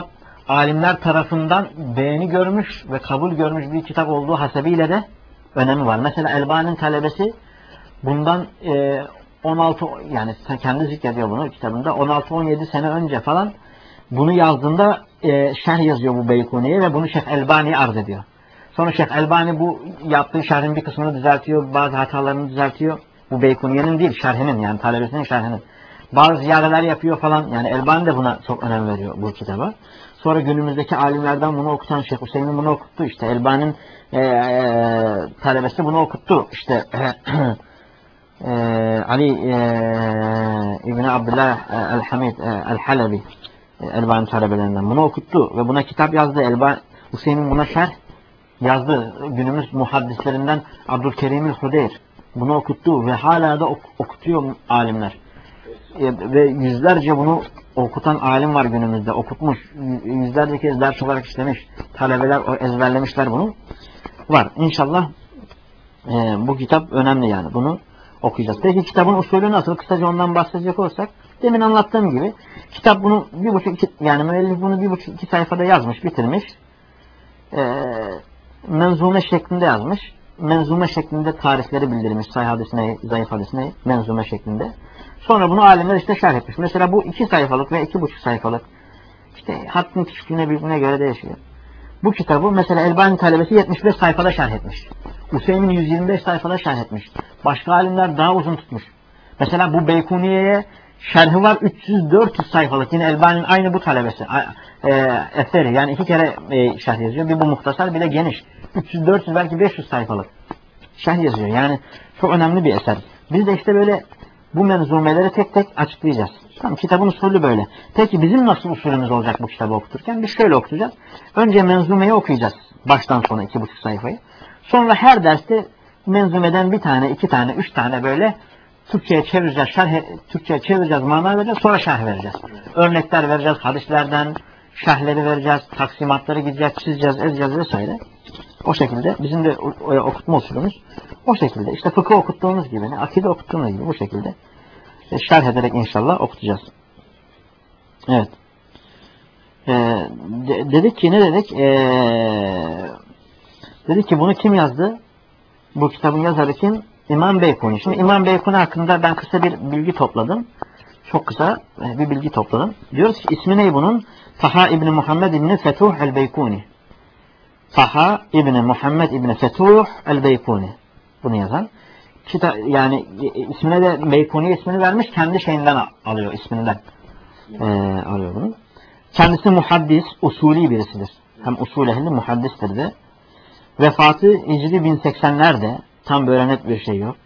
alimler tarafından beğeni görmüş ve kabul görmüş bir kitap olduğu hasebiyle de önemi var. Mesela Elbani'nin talebesi bundan e, on altı, yani kendi zikrediyor bunu kitabında, on altı on yedi sene önce falan bunu yazdığında e, şerh yazıyor bu Beykuni'ye ve bunu Şeyh Elbani'ye arz ediyor. Sonra Şeyh Elbani bu yaptığı şerhin bir kısmını düzeltiyor, bazı hatalarını düzeltiyor. Bu Beykuniye'nin değil, şerhinin, yani talebesinin şerhinin. Bazı ziyareler yapıyor falan. Yani Elbani de buna çok önem veriyor bu kitaba. Sonra günümüzdeki alimlerden bunu okutan Şeyh Hüseyin'in bunu okuttu. İşte Elbani'nin e, e, talebesi bunu okuttu. İşte e, Ali e, İbni Abdullah e, El-Hamid e, El-Halebi e, Elbani talebelerinden bunu okuttu ve buna kitap yazdı. Elbani Hüseyin'in buna şerh yazdı. Günümüz muhaddislerinden Abdülkerim el-Hudeyr bunu okuttu ve hala da ok okutuyor alimler. E, ve yüzlerce bunu okutan alim var günümüzde. Okutmuş. Yüzlerce kez ders olarak işlemiş. Talebeler ezberlemişler bunu. Var. İnşallah e, bu kitap önemli yani. Bunu okuyacağız. Peki kitabın usulü nasıl? Kısaca ondan bahsedecek olsak, demin anlattığım gibi kitap bunu bir buçuk iki, yani müellif bunu bir buçuk iki sayfada yazmış, bitirmiş. E, menzume şeklinde yazmış. Menzume şeklinde tarifleri bildirmiş. Sahih hadis ne, zayıf hadis ne, menzume şeklinde. Sonra bunu alimler işte şerh etmiş. Mesela bu iki sayfalık ve iki buçuk sayfalık. İşte hattın küçüklüğüne büyüklüğüne göre değişiyor. Bu kitabı mesela Elbani talebesi yetmiş beş sayfada şerh etmiş. Hüseyin yüz yirmi beş sayfada şerh etmiş. Başka alimler daha uzun tutmuş. Mesela bu Beykuniye'ye şerhi var üç yüz dört yüz sayfalık. Yine Elbani'nin aynı bu talebesi. E, eseri yani iki kere e, şerh yazıyor. Bir bu muhtasar, bir de geniş. üç yüz dört yüz belki beş yüz sayfalık şerh yazıyor. Yani çok önemli bir eser. Biz de işte böyle bu menzumeleri tek tek açıklayacağız. Tamam, kitabın usulü böyle. Peki bizim nasıl usulümüz olacak bu kitabı okuturken? Biz şöyle okuyacağız. Önce menzumeyi okuyacağız. Baştan sona iki buçuk sayfayı. Sonra her derste menzumeden bir tane, iki tane, üç tane böyle Türkçe'ye çevireceğiz, şerh, Türkçe'ye çevireceğiz, mana vereceğiz, sonra şerh vereceğiz. Örnekler vereceğiz, hadislerden şerhleri vereceğiz, taksimatları gideceğiz, çizeceğiz, ezeceğiz vesaire. O şekilde bizim de okutma usulümüz o şekilde. İşte fıkıh okuttuğumuz gibi, akide okuttuğumuz gibi bu şekilde şerh ederek inşallah okutacağız. Evet. Ee, de, dedik ki ne dedik? Ee, dedik ki bunu kim yazdı? Bu kitabın yazarı kim? İmam Beykuni. Şimdi İmam Beykuni hakkında ben kısa bir bilgi topladım. Çok kısa bir bilgi topladım. Diyoruz ki ismi ne bunun? Taha İbni Muhammed İbni Fetuh el-Beykuni. Taha İbni Muhammed İbni Fetuh el-Beykuni. Bunu yazan. Kita yani ismine de Beykuni ismini vermiş. Kendi şeyinden alıyor, isminden. Ee, alıyor bunu. Kendisi muhaddis, usulî birisidir. Hem usul ehli muhaddistir de. Vefatı Hicri bin seksenlerde. Tam böyle net bir şey yok.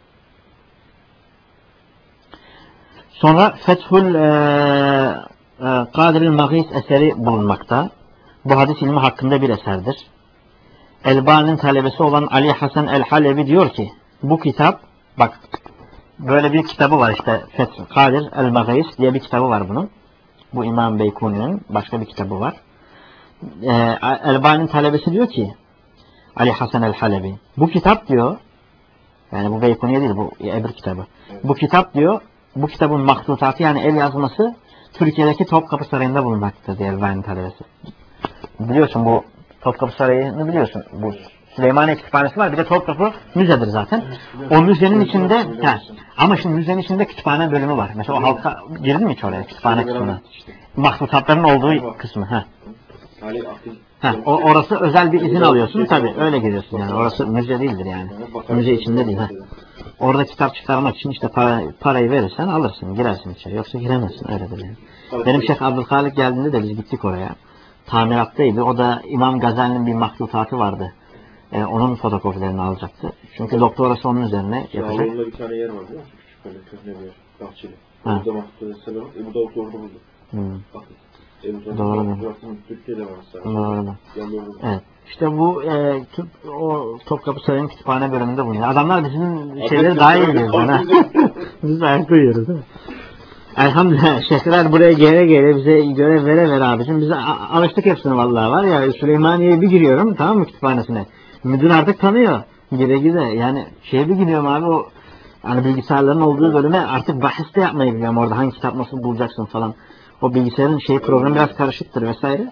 Sonra Fethül e, e, Kadir'il Mağis eseri bulunmakta. Bu hadis ilmi hakkında bir eserdir. Elbani'nin talebesi olan Ali Hasan el-Halebi diyor ki bu kitap, bak böyle bir kitabı var işte, Fethül Kadir el-Mağis diye bir kitabı var bunun. Bu İmam Beykuni'nin başka bir kitabı var. E, Elbani'nin talebesi diyor ki Ali Hasan el-Halebi bu kitap diyor, yani bu Beykuniye değil, bu Ebr kitabı. Bu kitap diyor, bu kitabın mahtutatı yani el yazması Türkiye'deki Topkapı Sarayı'nda bulunmaktadır diye Elbani'nin talebesi. Biliyorsun bu Topkapı Sarayı'nı biliyorsun. Bu Süleymaniye Kütüphanesi var. Bir de Topkapı müzedir zaten. O müzenin içinde he, ama şimdi müzenin içinde kütüphane bölümü var. Mesela o halka girdin mi hiç oraya? Kütüphane kısmına. Mahtutatların olduğu kısmı. He. Ha, o, orası özel bir izin alıyorsun tabi, öyle giriyorsun yani. Orası müze değildir yani. Müze içinde değil. Ha. Orada kitap çıkarmak için işte para, parayı verirsen alırsın, girersin içeri. Yoksa giremezsin, öyledir yani. Benim Şeyh Abdülhalik geldiğinde de biz gittik oraya. Tamirattaydı. O da İmam Gazali'nin bir mahtutatı vardı. Ee, onun fotokopilerini alacaktı. Çünkü doktorası onun üzerine yapacak. Orada bir tane yer var değil mi? Küçük böyle köhne bir yer. Bahçeli. Burada mahtutatı var. E bu da orada buldu. Hmm. Bakın. E, Doğru. Türkiye'de var sadece. Doğru. Evet. İşte bu e, o Topkapı Sarayı'nın kütüphane bölümünde bulunuyor. Adamlar bizim şeyleri daha iyi biliyor. Biz ayakta yiyoruz değil mi? Elhamdülillah şeyhler buraya gele gele bize görev vere vere abicim. Biz alıştık hepsine vallahi var ya. Süleymaniye'ye bir giriyorum, tamam mı, kütüphanesine. Müdür artık tanıyor. Gide gide yani şeye bir giriyorum abi, o hani bilgisayarların olduğu bölüme artık bahis de yapmayı biliyorum orada, hangi kitap nasıl bulacaksın falan. O bilgisayarın şey programı biraz karışıktır vesaire.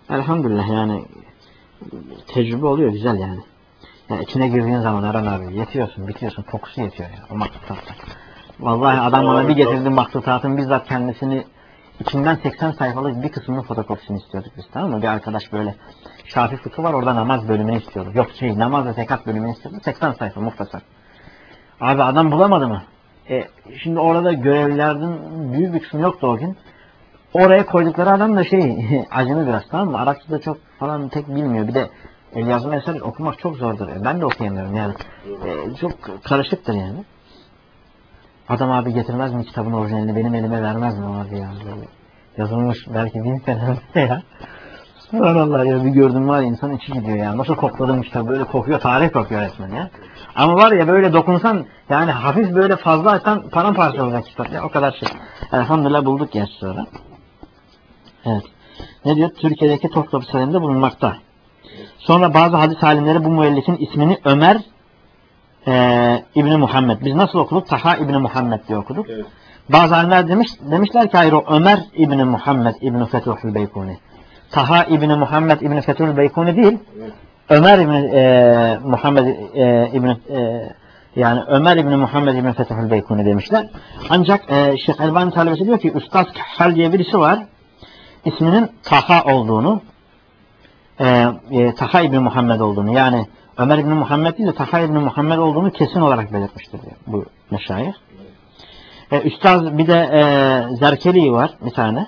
Elhamdülillah yani tecrübe oluyor güzel yani. Yani içine girdiğin zaman Eren abi yetiyorsun, bitiyorsun, kokusu yetiyor ya o maktutattan. Vallahi adam bana bir getirdi maktutatın bizzat kendisini içinden seksen sayfalık bir kısmının fotokopisini istiyorduk biz, tamam mı? Bir arkadaş böyle Şafi fıkı var, orada namaz bölümünü istiyordu. Yok şey namaz ve tekat bölümünü istiyordu. seksen sayfa muhtasar. Abi adam bulamadı mı? E, şimdi orada görevlilerden büyük bir kısmı yoktu o gün. Oraya koydukları adam da şey acını biraz, tamam mı? Arapça da çok falan tek bilmiyor. Bir de el yazma eser okumak çok zordur. E, ben de okuyamıyorum yani. E, çok karışıktır yani. Adam abi getirmez mi kitabın orijinalini, benim elime vermez mi abi ya? Böyle yazılmış belki bin sene ya. Subhanallah ya, bir gördüm var ya, insan içi gidiyor ya. Nasıl kokladım kitabı, böyle kokuyor, tarih kokuyor resmen ya. Ama var ya böyle dokunsan yani hafif böyle fazla açsan paramparça olacak kitap ya, o kadar şey. Elhamdülillah bulduk gerçi sonra. Evet. Ne diyor? Türkiye'deki Topkapı Sarayı'nda bulunmakta. Sonra bazı hadis alimleri bu müellifin ismini Ömer e, İbni Muhammed. Biz nasıl okuduk? Taha İbni Muhammed diye okuduk. Evet. Bazı alimler demiş, demişler ki hayır o Ömer İbni Muhammed İbni Fethuhul Beykuni. Taha İbni Muhammed İbni Fethuhul Beykuni değil. Evet. Ömer İbni e, Muhammed e, İbni e, yani Ömer İbni Muhammed İbni Fethuhul Beykuni demişler. Ancak e, Şeyh Elbani talebesi diyor ki Üstad Kahhal diye birisi var. İsminin Taha olduğunu, e, e, Taha İbni Muhammed olduğunu, yani Ömer İbni Muhammed değil de Taha İbni Muhammed olduğunu kesin olarak belirtmiştir diyor bu meşayih. E, Üstad bir de e, Zerkeli var bir tane.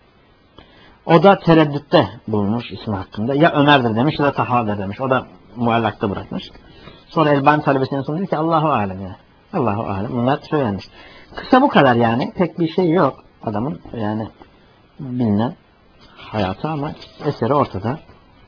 O da tereddütte bulunmuş ismi hakkında. Ya Ömer'dir demiş ya da Taha'dır demiş. O da muallakta bırakmış. Sonra Elbani talebesinin sonu diyor ki Allahu alem ya. Allahu alem. Bunlar söylenmiş. Kısa bu kadar yani. Pek bir şey yok adamın yani bilinen hayatı ama eseri ortada.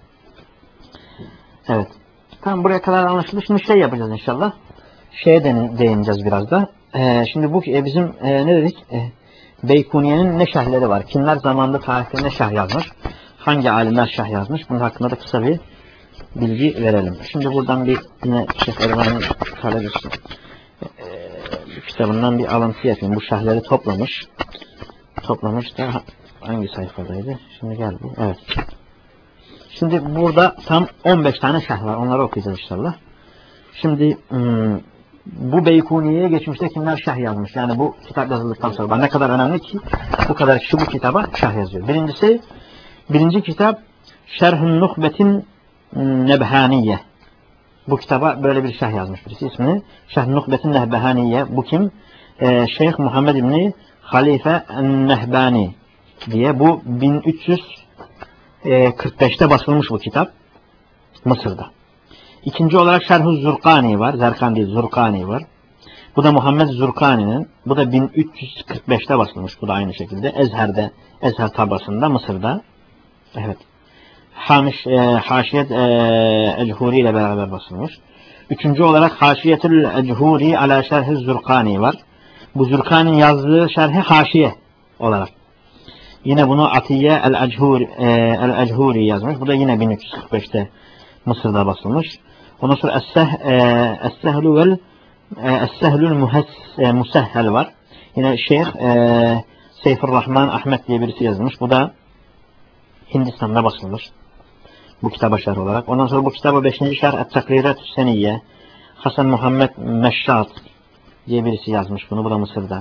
Evet. Tam buraya kadar anlaşıldı. Şimdi şey yapacağız inşallah. Şeye değineceğiz biraz da. Ee, şimdi bu e, bizim e, ne dedik? E, Beykuniye'nin ne şerhleri var? Kimler zamanında tarihte ne şerh yazmış? Hangi alimler şerh yazmış? Bunun hakkında da kısa bir bilgi verelim. Şimdi buradan bir yine Şeyh Elbani talebesi e, kitabından bir alıntı yapayım. Bu şerhleri toplamış. Toplamış da hangi sayfadaydı? Şimdi geldi. Evet. Şimdi burada tam on beş tane şerh var. Onları okuyacağız inşallah. Şimdi ım, bu Beykuniye'ye geçmişte kimler şerh yazmış? Yani bu kitap yazıldıktan sonra ne kadar önemli ki bu kadar kişi bu kitaba şerh yazıyor. Birincisi, birinci kitap Şerh-ü Nuhbet'in Nebhaniye. Bu kitaba böyle bir şerh yazmış birisi. İsmini Şerh-ü Nuhbet'in Nebhaniye. Bu kim? Ee, Şeyh Muhammed İbni Halife Nehbani diye. Bu bin üç yüz kırk beşte basılmış bu kitap. Mısır'da. İkinci olarak Şerh-ü Zurkani var. Zerkan değil, Zurkani var. Bu da Muhammed Zurkani'nin. Bu da bin üç yüz kırk beşte basılmış. Bu da aynı şekilde. Ezher'de, Ezher tabasında, Mısır'da. Evet. Hamiş, e, Haşiyet e, Echuri ile beraber basılmış. Üçüncü olarak Haşiyetül Echuri ala Şerh-i Zurkani var. Bu Zurkani'nin yazdığı şerhi haşiye olarak. Yine bunu Atiye el-Echuri el Echuri yazmış. Bu da yine bin üç yüz kırk beşte Mısır'da basılmış. Ondan sonra Es-Sehlu vel Es-Sehlül Musehhel var. Yine Şeyh e, Seyfurrahman Ahmet diye birisi yazmış. Bu da Hindistan'da basılmış. Bu kitaba şerh olarak. Ondan sonra bu kitaba beşinci şerh Et-Takrirat-ü Seniyye Hasan Muhammed Meşşat diye birisi yazmış bunu. Bu da Mısır'da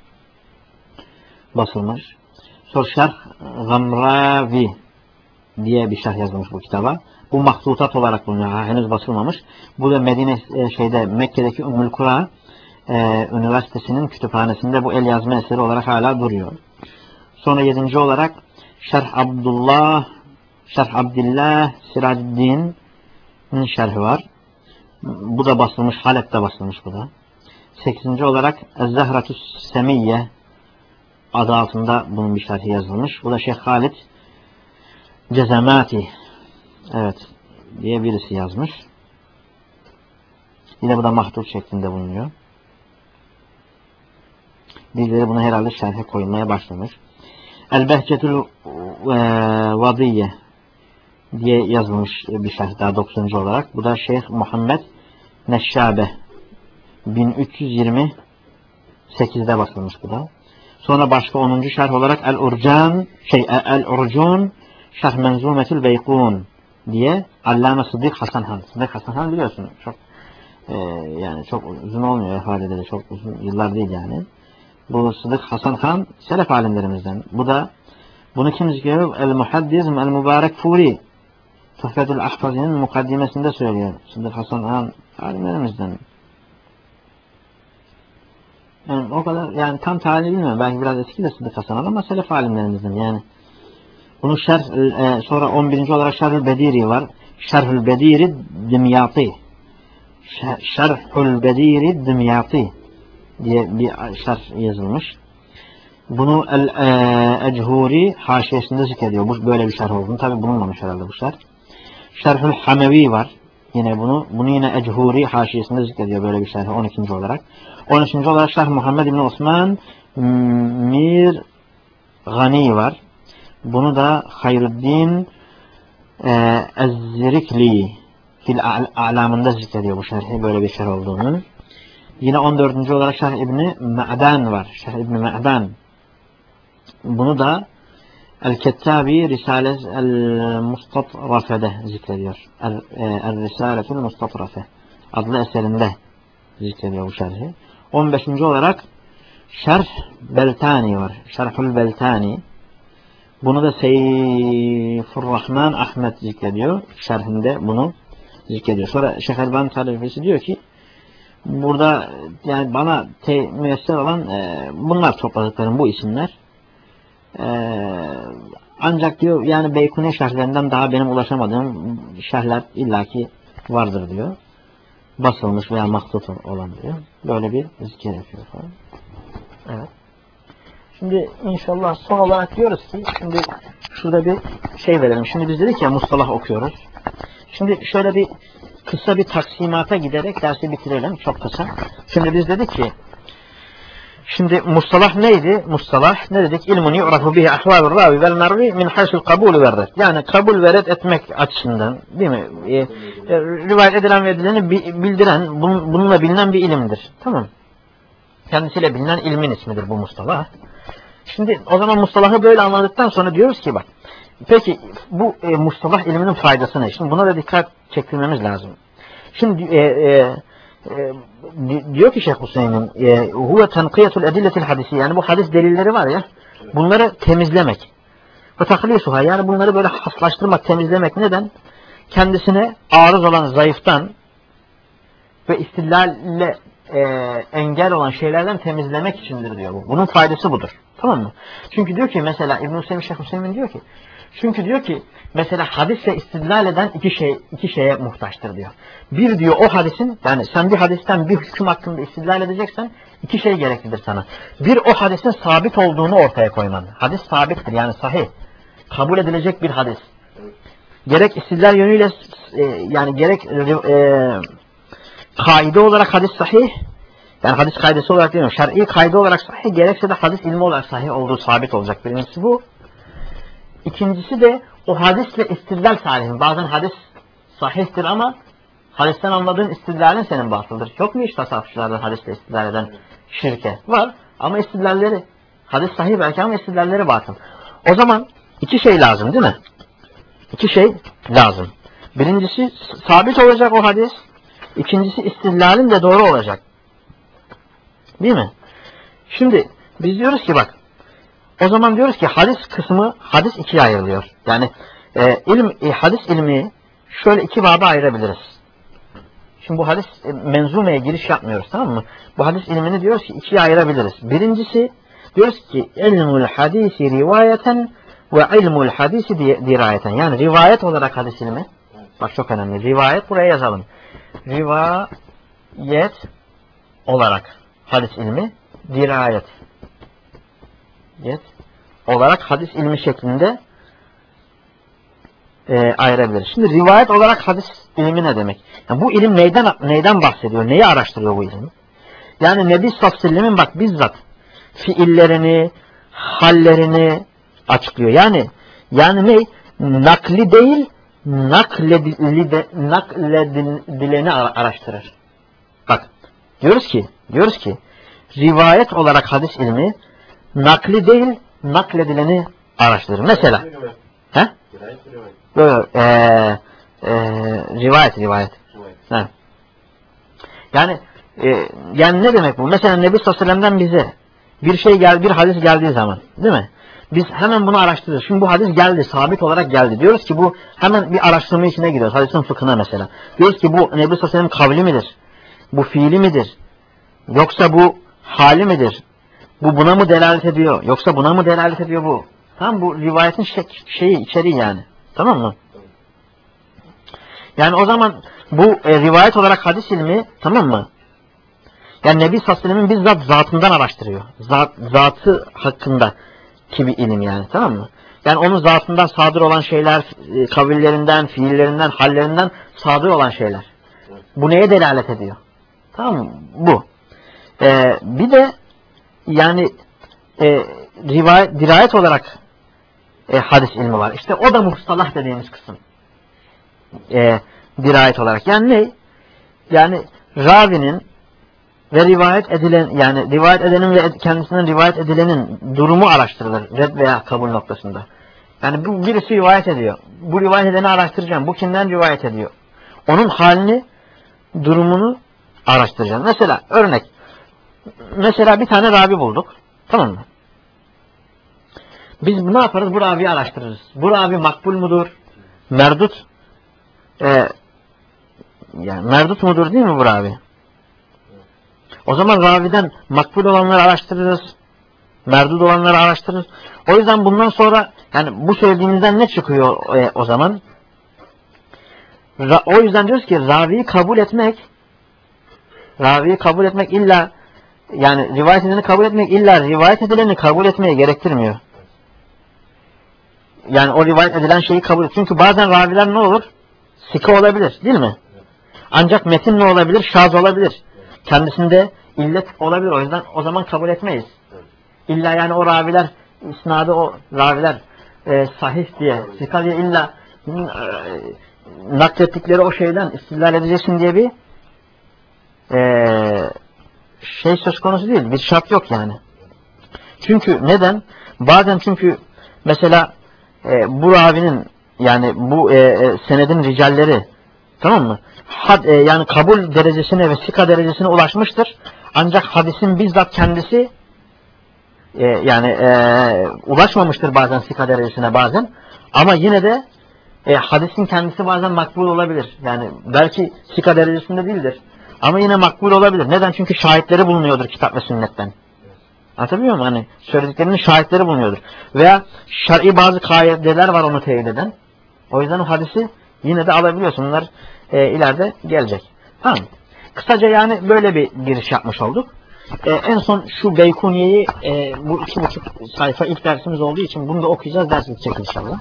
basılmış. Sonra Şerh Gamravi diye bir şerh yazılmış bu kitaba. Bu mahtutat olarak bulunuyor. Ha, henüz basılmamış. Bu da Medine e, şeyde Mekke'deki Ümmül Kura e, Üniversitesi'nin kütüphanesinde bu el yazma eseri olarak hala duruyor. Sonra yedinci olarak Şerh Abdullah Şerh Abdillah Siracuddin'in şerhi var. Bu da basılmış. Halep'te basılmış bu da. sekizinci olarak Ez-Zehratü Semiyye adı altında bunun bir şerhi yazılmış. Bu da Şeyh Halid Cezemati evet diye birisi yazmış. Yine bu da mahdut şeklinde bulunuyor. Birileri buna herhalde şerhe koyulmaya başlamış. El-Behcetül Vadiyye diye yazılmış bir şerh daha dokuzuncu olarak. Bu da Şeyh Muhammed Neşşabe bin üç yüz yirmi sekizde basılmış bu da. Sonra başka onuncu şerh olarak El-Urcan şey El-Urcun Şerh Menzumetül Beykun diye Allame Sıddık Hasan Han. Sıddık Hasan Han biliyorsun çok e, yani çok uzun olmuyor ifadede de çok uzun yıllar değil yani. Bu Sıddık Hasan Han selef alimlerimizden. Bu da bunu kim zikriyor? El-Muhaddizm El-Mübarek Furi Tuhfetül Ahfazi'nin mukaddimesinde söylüyor. Sıddık Hasan Han alimlerimizden. Yani o kadar yani tam tarihi bilmiyorum. Belki biraz eski de Sıddık Hasan Han ama selef alimlerimizden yani. Bunu şerh e, sonra on birinci olarak Şerhül Bediri var. Şerhül Bediri Dimyati. Şerhül Bediri Dimyati diye bir şerh yazılmış. Bunu El-Echuri haşiyesinde zikrediyor. Bu böyle bir şerh olduğunu. Tabi bulunmamış herhalde bu şerh. Şerhül Hamevi var. Yine bunu bunu yine Echuri haşiyesinde zikrediyor böyle bir şerh on ikinci olarak. on üçüncü olarak Şerh Muhammed İbni Osman Mir Gani var. Bunu da Hayruddin e, Ez-Zirikli fil a'lamında zikrediyor bu şerhi böyle bir şerh olduğunu. Yine on dördüncü olarak Şerh İbni Ma'dan var. Şerh İbni Ma'dan. Bunu da El-Kettabi Risale El-Mustatrafe'de zikrediyor. El-Risaletul Mustatrafe adlı eserinde zikrediyor bu şerhi. on beşinci olarak Şerh Beltani var. Şerhül Beltani. Bunu da Seyfurrahman Ahmet zikrediyor. Şerhinde bunu zikrediyor. Sonra Şeyh Elbani talebesi diyor ki burada yani bana müyesser olan e, bunlar topladıklarım bu isimler. E, ancak diyor yani Beykuni şerhlerinden daha benim ulaşamadığım şerhler illaki vardır diyor. Basılmış veya mahdut olan diyor. Böyle bir zikir yapıyor falan. Evet. Şimdi inşallah son olarak diyoruz ki şimdi şurada bir şey verelim. Şimdi biz dedik ya mustalah okuyoruz. Şimdi şöyle bir kısa bir taksimata giderek dersi bitirelim. Çok kısa. Şimdi biz dedik ki şimdi mustalah neydi? Mustalah ne dedik? İlmun yu'rafu bihi ahvalur ravi vel mervi min haysul kabul ve red. Yani kabul ve red etmek açısından değil mi? E, e, rivayet edilen ve edileni bildiren, bun, bununla bilinen bir ilimdir. Tamam. Kendisiyle bilinen ilmin ismidir bu mustalah. Şimdi o zaman mustalahı böyle anladıktan sonra diyoruz ki bak. Peki bu e, mustalah ilminin faydası ne? Şimdi buna da dikkat çektirmemiz lazım. Şimdi e, e, e, diyor ki Şeyh Hüseyin'in huve tenkiyetul edilletil hadisi yani bu hadis delilleri var ya bunları temizlemek. Ve tahlisuha yani bunları böyle haslaştırmak, temizlemek neden? Kendisine arız olan zayıftan ve istillalle e, engel olan şeylerden temizlemek içindir diyor bu. Bunun faydası budur. Tamam mı? Çünkü diyor ki mesela İbn-i Hüseyin Şeyh Hüseyin diyor ki çünkü diyor ki mesela hadisle istidlal eden iki şey iki şeye muhtaçtır diyor. Bir diyor o hadisin yani sen bir hadisten bir hüküm hakkında istidlal edeceksen iki şey gereklidir sana. Bir o hadisin sabit olduğunu ortaya koyman. Hadis sabittir yani sahih. Kabul edilecek bir hadis. Gerek istidlal yönüyle e, yani gerek e, kaide olarak hadis sahih. Yani hadis kaidesi olarak değil mi? Şer'i kaide olarak sahih, gerekse de hadis ilmi olarak sahih olduğu sabit olacak. Birincisi bu. İkincisi de o hadisle istidlal sahih. Bazen hadis sahihtir ama hadisten anladığın istidlalin senin batıldır. Yok mu hiç tasavvufçularda hadisle istidlal eden şirke? Var ama istidlalleri hadis sahih belki ama istidlalleri batıl. O zaman iki şey lazım değil mi? İki şey lazım. Birincisi sabit olacak o hadis. İkincisi istidlalin de doğru olacak. Değil mi? Şimdi biz diyoruz ki bak o zaman diyoruz ki hadis kısmı hadis ikiye ayrılıyor. Yani e, ilim, e, hadis ilmi şöyle iki baba ayırabiliriz. Şimdi bu hadis e, menzumeye giriş yapmıyoruz tamam mı? Bu hadis ilmini diyoruz ki ikiye ayırabiliriz. Birincisi diyoruz ki ilmul hadisi rivayeten ve ilmul hadisi dirayeten. Yani rivayet olarak hadis ilmi. Bak çok önemli. Rivayet buraya yazalım. Rivayet olarak hadis ilmi, dirayet Yet, olarak hadis ilmi şeklinde e, ayırabiliriz. Şimdi rivayet olarak hadis ilmi ne demek? Yani bu ilim neyden neyden bahsediyor? Neyi araştırıyor bu ilim? Yani Nebi sallallahu aleyhi ve sellem'in bak bizzat fiillerini, hallerini açıklıyor. Yani yani ne? Nakli değil, nakledileni nakledileni araştırır. Bak diyoruz ki diyoruz ki rivayet olarak hadis ilmi nakli değil, nakledileni araştırır. Mesela. He? Dirayet mi rivayet? Yok yok. Ee, ee, rivayet rivayet. Rivayet. Evet. Yani e, yani ne demek bu? Mesela Nebi sallallahu aleyhi ve sellem'den bize bir şey gel, bir hadis geldiği zaman, değil mi? Biz hemen bunu araştırırız. Şimdi bu hadis geldi, sabit olarak geldi. Diyoruz ki bu hemen bir araştırma içine giriyoruz. Hadisin fıkhına mesela. Diyoruz ki bu Nebi sallallahu aleyhi ve sellem'in kavli midir? Bu fiili midir? Yoksa bu hali midir? Bu buna mı delalet ediyor? Yoksa buna mı delalet ediyor bu? Tamam, bu rivayetin şey, şeyi, içeriği yani. Tamam mı? Yani o zaman bu e, rivayet olarak hadis ilmi, tamam mı? Yani Nebi sallallahu aleyhi ve sellem'in bizzat zatından araştırıyor. Zat, zatı hakkında ki bir ilim yani, tamam mı? Yani onun zatından sadır olan şeyler, e, kavillerinden, fiillerinden, hallerinden sadır olan şeyler. Bu neye delalet ediyor? Tamam mı? Bu. Ee, bir de yani e, rivayet, dirayet olarak e, hadis ilmi var. İşte o da muhtalah dediğimiz kısım. E, dirayet olarak. Yani ne? Yani ravinin ve rivayet edilen, yani rivayet edenin ve kendisinden rivayet edilenin durumu araştırılır. Red veya kabul noktasında. Yani bu birisi rivayet ediyor. Bu rivayet edeni araştıracağım. Bu kimden rivayet ediyor? Onun halini, durumunu araştıracağım. Mesela örnek. Mesela bir tane ravi bulduk. Tamam mı? Biz ne yaparız? Bu raviyi araştırırız. Bu ravi makbul mudur? Merdut e, yani merdut mudur değil mi bu ravi? O zaman raviden makbul olanları araştırırız. Merdut olanları araştırırız. O yüzden bundan sonra yani bu söylediğimizden ne çıkıyor e, o zaman? Ra, o yüzden diyoruz ki raviyi kabul etmek raviyi kabul etmek illa yani rivayet edileni kabul etmek illa rivayet edileni kabul etmeye gerektirmiyor. Yani o rivayet edilen şeyi kabul et. Çünkü bazen raviler ne olur? Sika olabilir, değil mi? Ancak metin ne olabilir? Şaz olabilir. Kendisinde illet olabilir. O yüzden o zaman kabul etmeyiz. İlla yani o raviler, isnadı o raviler e, sahih diye, sika diye illa e, naklettikleri o şeyden istidlal edeceksin diye bir e, şey söz konusu değil. Bir şart yok yani. Çünkü neden? Bazen çünkü mesela e, bu ravinin yani bu e, e, senedin ricalleri, tamam mı? Had, e, yani kabul derecesine ve sika derecesine ulaşmıştır. Ancak hadisin bizzat kendisi e, yani e, ulaşmamıştır bazen sika derecesine bazen. Ama yine de e, hadisin kendisi bazen makbul olabilir. Yani belki sika derecesinde değildir. Ama yine makbul olabilir. Neden? Çünkü şahitleri bulunuyordur kitap ve sünnetten. Anlatabiliyor muyum? Hani söylediklerinin şahitleri bulunuyordur. Veya şer'i bazı kaideler var onu teyit eden. O yüzden o hadisi yine de alabiliyorsun. Bunlar e, ileride gelecek. Tamam. Kısaca yani böyle bir giriş yapmış olduk. E, en son şu Beykuniye'yi e, bu iki buçuk sayfa ilk dersimiz olduğu için bunu da okuyacağız. Ders bitecek inşallah.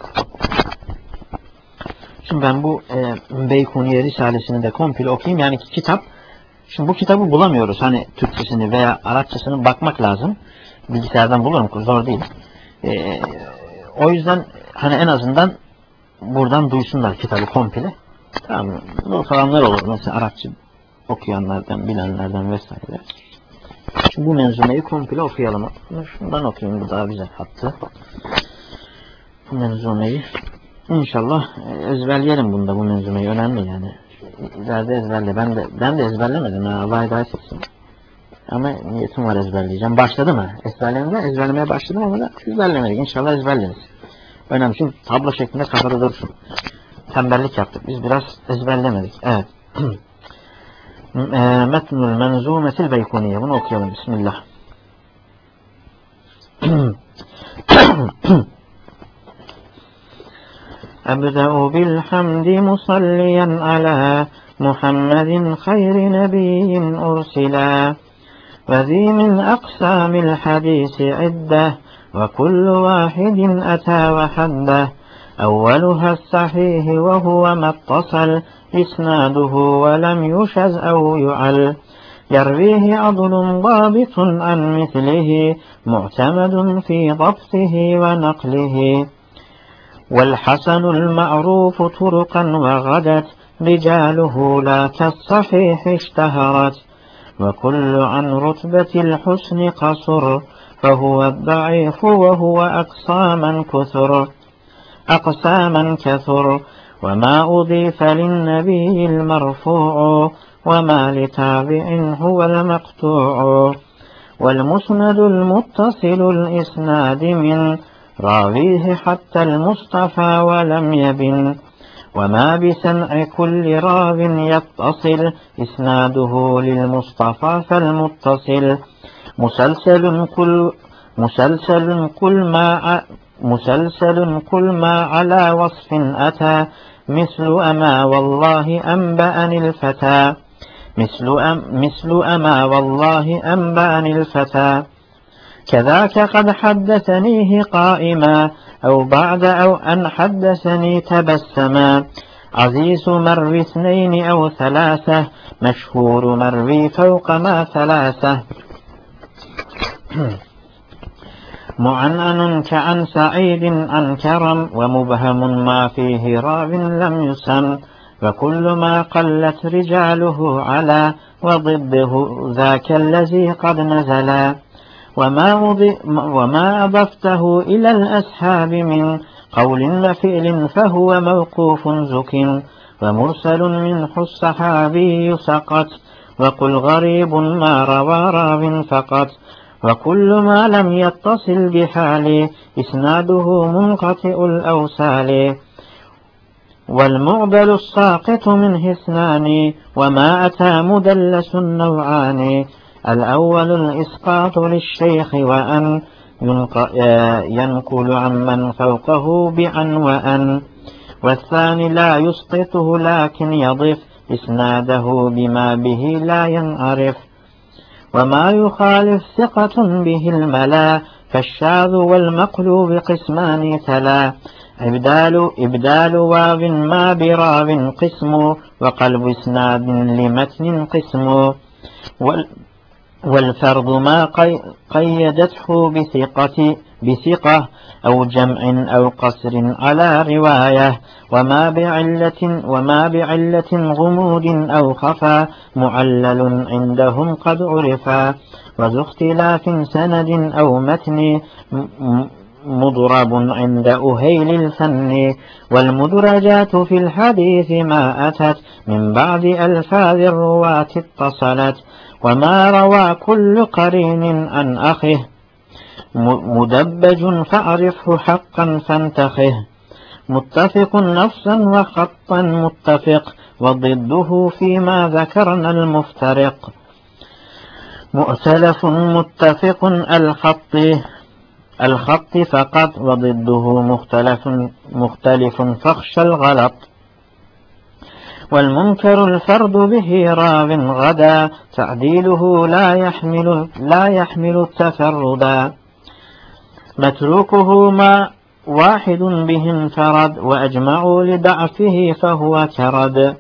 Şimdi ben bu e, Beykuniye Risalesini de komple okuyayım. Yani kitap. Şimdi bu kitabı bulamıyoruz. Hani Türkçesini veya Arapçasını bakmak lazım. Bilgisayardan bulurum. Zor değil. E, o yüzden hani en azından buradan duysunlar kitabı komple. Tamam. Not alanlar olur. Mesela Arapça okuyanlardan, bilenlerden vesaire. Şimdi bu menzumeyi komple okuyalım. Şundan okuyayım. Bu daha güzel hattı. Bu menzumeyi İnşallah ezberleyelim bunda bu menzumeyi. Önemli yani. İleride ezberle. Ben de ben de ezberlemedim ha. Allah hidayet etsin. Ama niyetim var ezberleyeceğim. Başladım ha. Ezberlemeye, ezberlemeye başladım ama da ezberlemedik. İnşallah ezberleriz. Önemli. Çünkü tablo şeklinde kafada dursun. Tembellik yaptık. Biz biraz ezberlemedik. Evet. Metnul menzumetil Beykuniye. Bunu okuyalım. Bismillah. أبدأ بالحمد مصليا على محمد خير نبي أرسلا وذي من أقسام الحديث عدة وكل واحد أتى وحده أولها الصحيح وهو ما اتصل إسناده ولم يشز أو يعل يرويه عضل ضابط عن مثله معتمد في ضبطه ونقله والحسن المعروف طرقا وغدت رجاله لا كالصحيح اشتهرت وكل عن رتبة الحسن قصر فهو الضعيف وهو أقصى من كثر أقساما كثر، وما أضيف للنبي المرفوع، وما لتابع هو المقطوع. والمسند المتصل الإسناد من راويه حتى المصطفى ولم يبن، وما بسمع كل راو يتصل إسناده للمصطفى فالمتصل. مسلسل كل مسلسل كل ما مسلسل كل ما على وصف أتى، مثل أما والله أنبأني الفتى، مثل أم مثل أما والله أنبأني الفتى. كذاك قد حدثنيه قائما، أو بعد أو أن حدثني تبسما. عزيز مروي اثنين أو ثلاثة، مشهور مروي فوق ما ثلاثة. معنن كعن سعيد عن كرم، ومبهم ما فيه راو لم يسم، وكل ما قلت رجاله على، وضده ذاك الذي قد نزلا. وما, وما أضفته إلى الأصحاب من قول وفعل فهو موقوف زك، ومرسل منه الصحابي سقط، وقل غريب ما روى راو فقط. وكل ما لم يتصل بحال إسناده منقطع الأوصال. والمعضل الساقط منه اثنان، وما أتى مدلس نوعان. الأول الإسقاط للشيخ وأن ينقل عمن فوقه بعن وأن، والثاني لا يسقطه لكن يضف إسناده بما به لا ينعرف. وما يخالف ثقة به الملا، فالشاذ والمقلوب قسمان تلا. إبدال, إبدال واو ما براو قسم، وقلب إسناد لمتن قسم. والفرض ما قيدته بثقة, بثقة أو جمع أو قصر على رواية. وما بعلة, وما بعلة غموض أو خفى، معلل عندهم قد عرفا. وذو اختلاف سند أو متن، مضرب عند أهيل الفن. والمدرجات في الحديث ما أتت من بعد ألفاظ الرواة اتصلت. وما روى كل قرين عن أخه، مدبج فاعرفه حقا فانتخه. متفق نفسا وخطا متفق، وضده فيما ذكرنا المفترق. مؤتلف متفق الخط الخط فقط، وضده مختلف مختلف فاخشى الغلط. والمنكر الفرد به راو غدا، تعديله لا يحمل لا يحمل التفردا. متروكه ما واحد به انفرد، وأجمعوا لضعفه فهو كرد.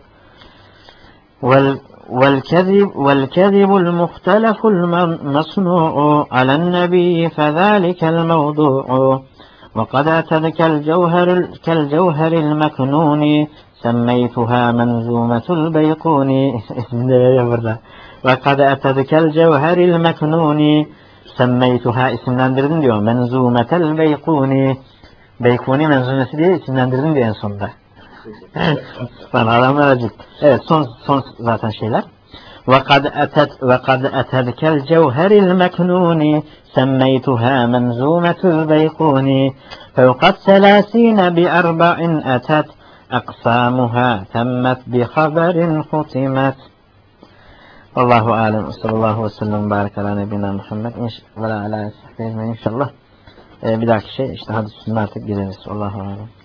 والكذب, والكذب المختلف المصنوع على النبي فذلك الموضوع. وقد أتت كالجوهر, كالجوهر المكنون، سميتها منزومة البيقوني. وقد أتت كالجوهر المكنون، سميتها اسمندردن diyor منزومة البيقوني. Beykuni menzumesi diye isimlendirdim diye en sonunda. Bana adamlar acık. Evet, son son zaten şeyler. وقد أتت وقد أتت كالجوهر المكنون، سميتها منزومة البيقوني. فوق الثلاثين بأربع أتت، أقسامها تمت بخبر ختمت. والله أعلم. صلى الله وسلم وبارك على نبينا محمد وعلى آله وصحبه أجمعين. İnşallah ee, bir dahaki şey işte hadis-i sünnet artık gireriz. Allahu alem.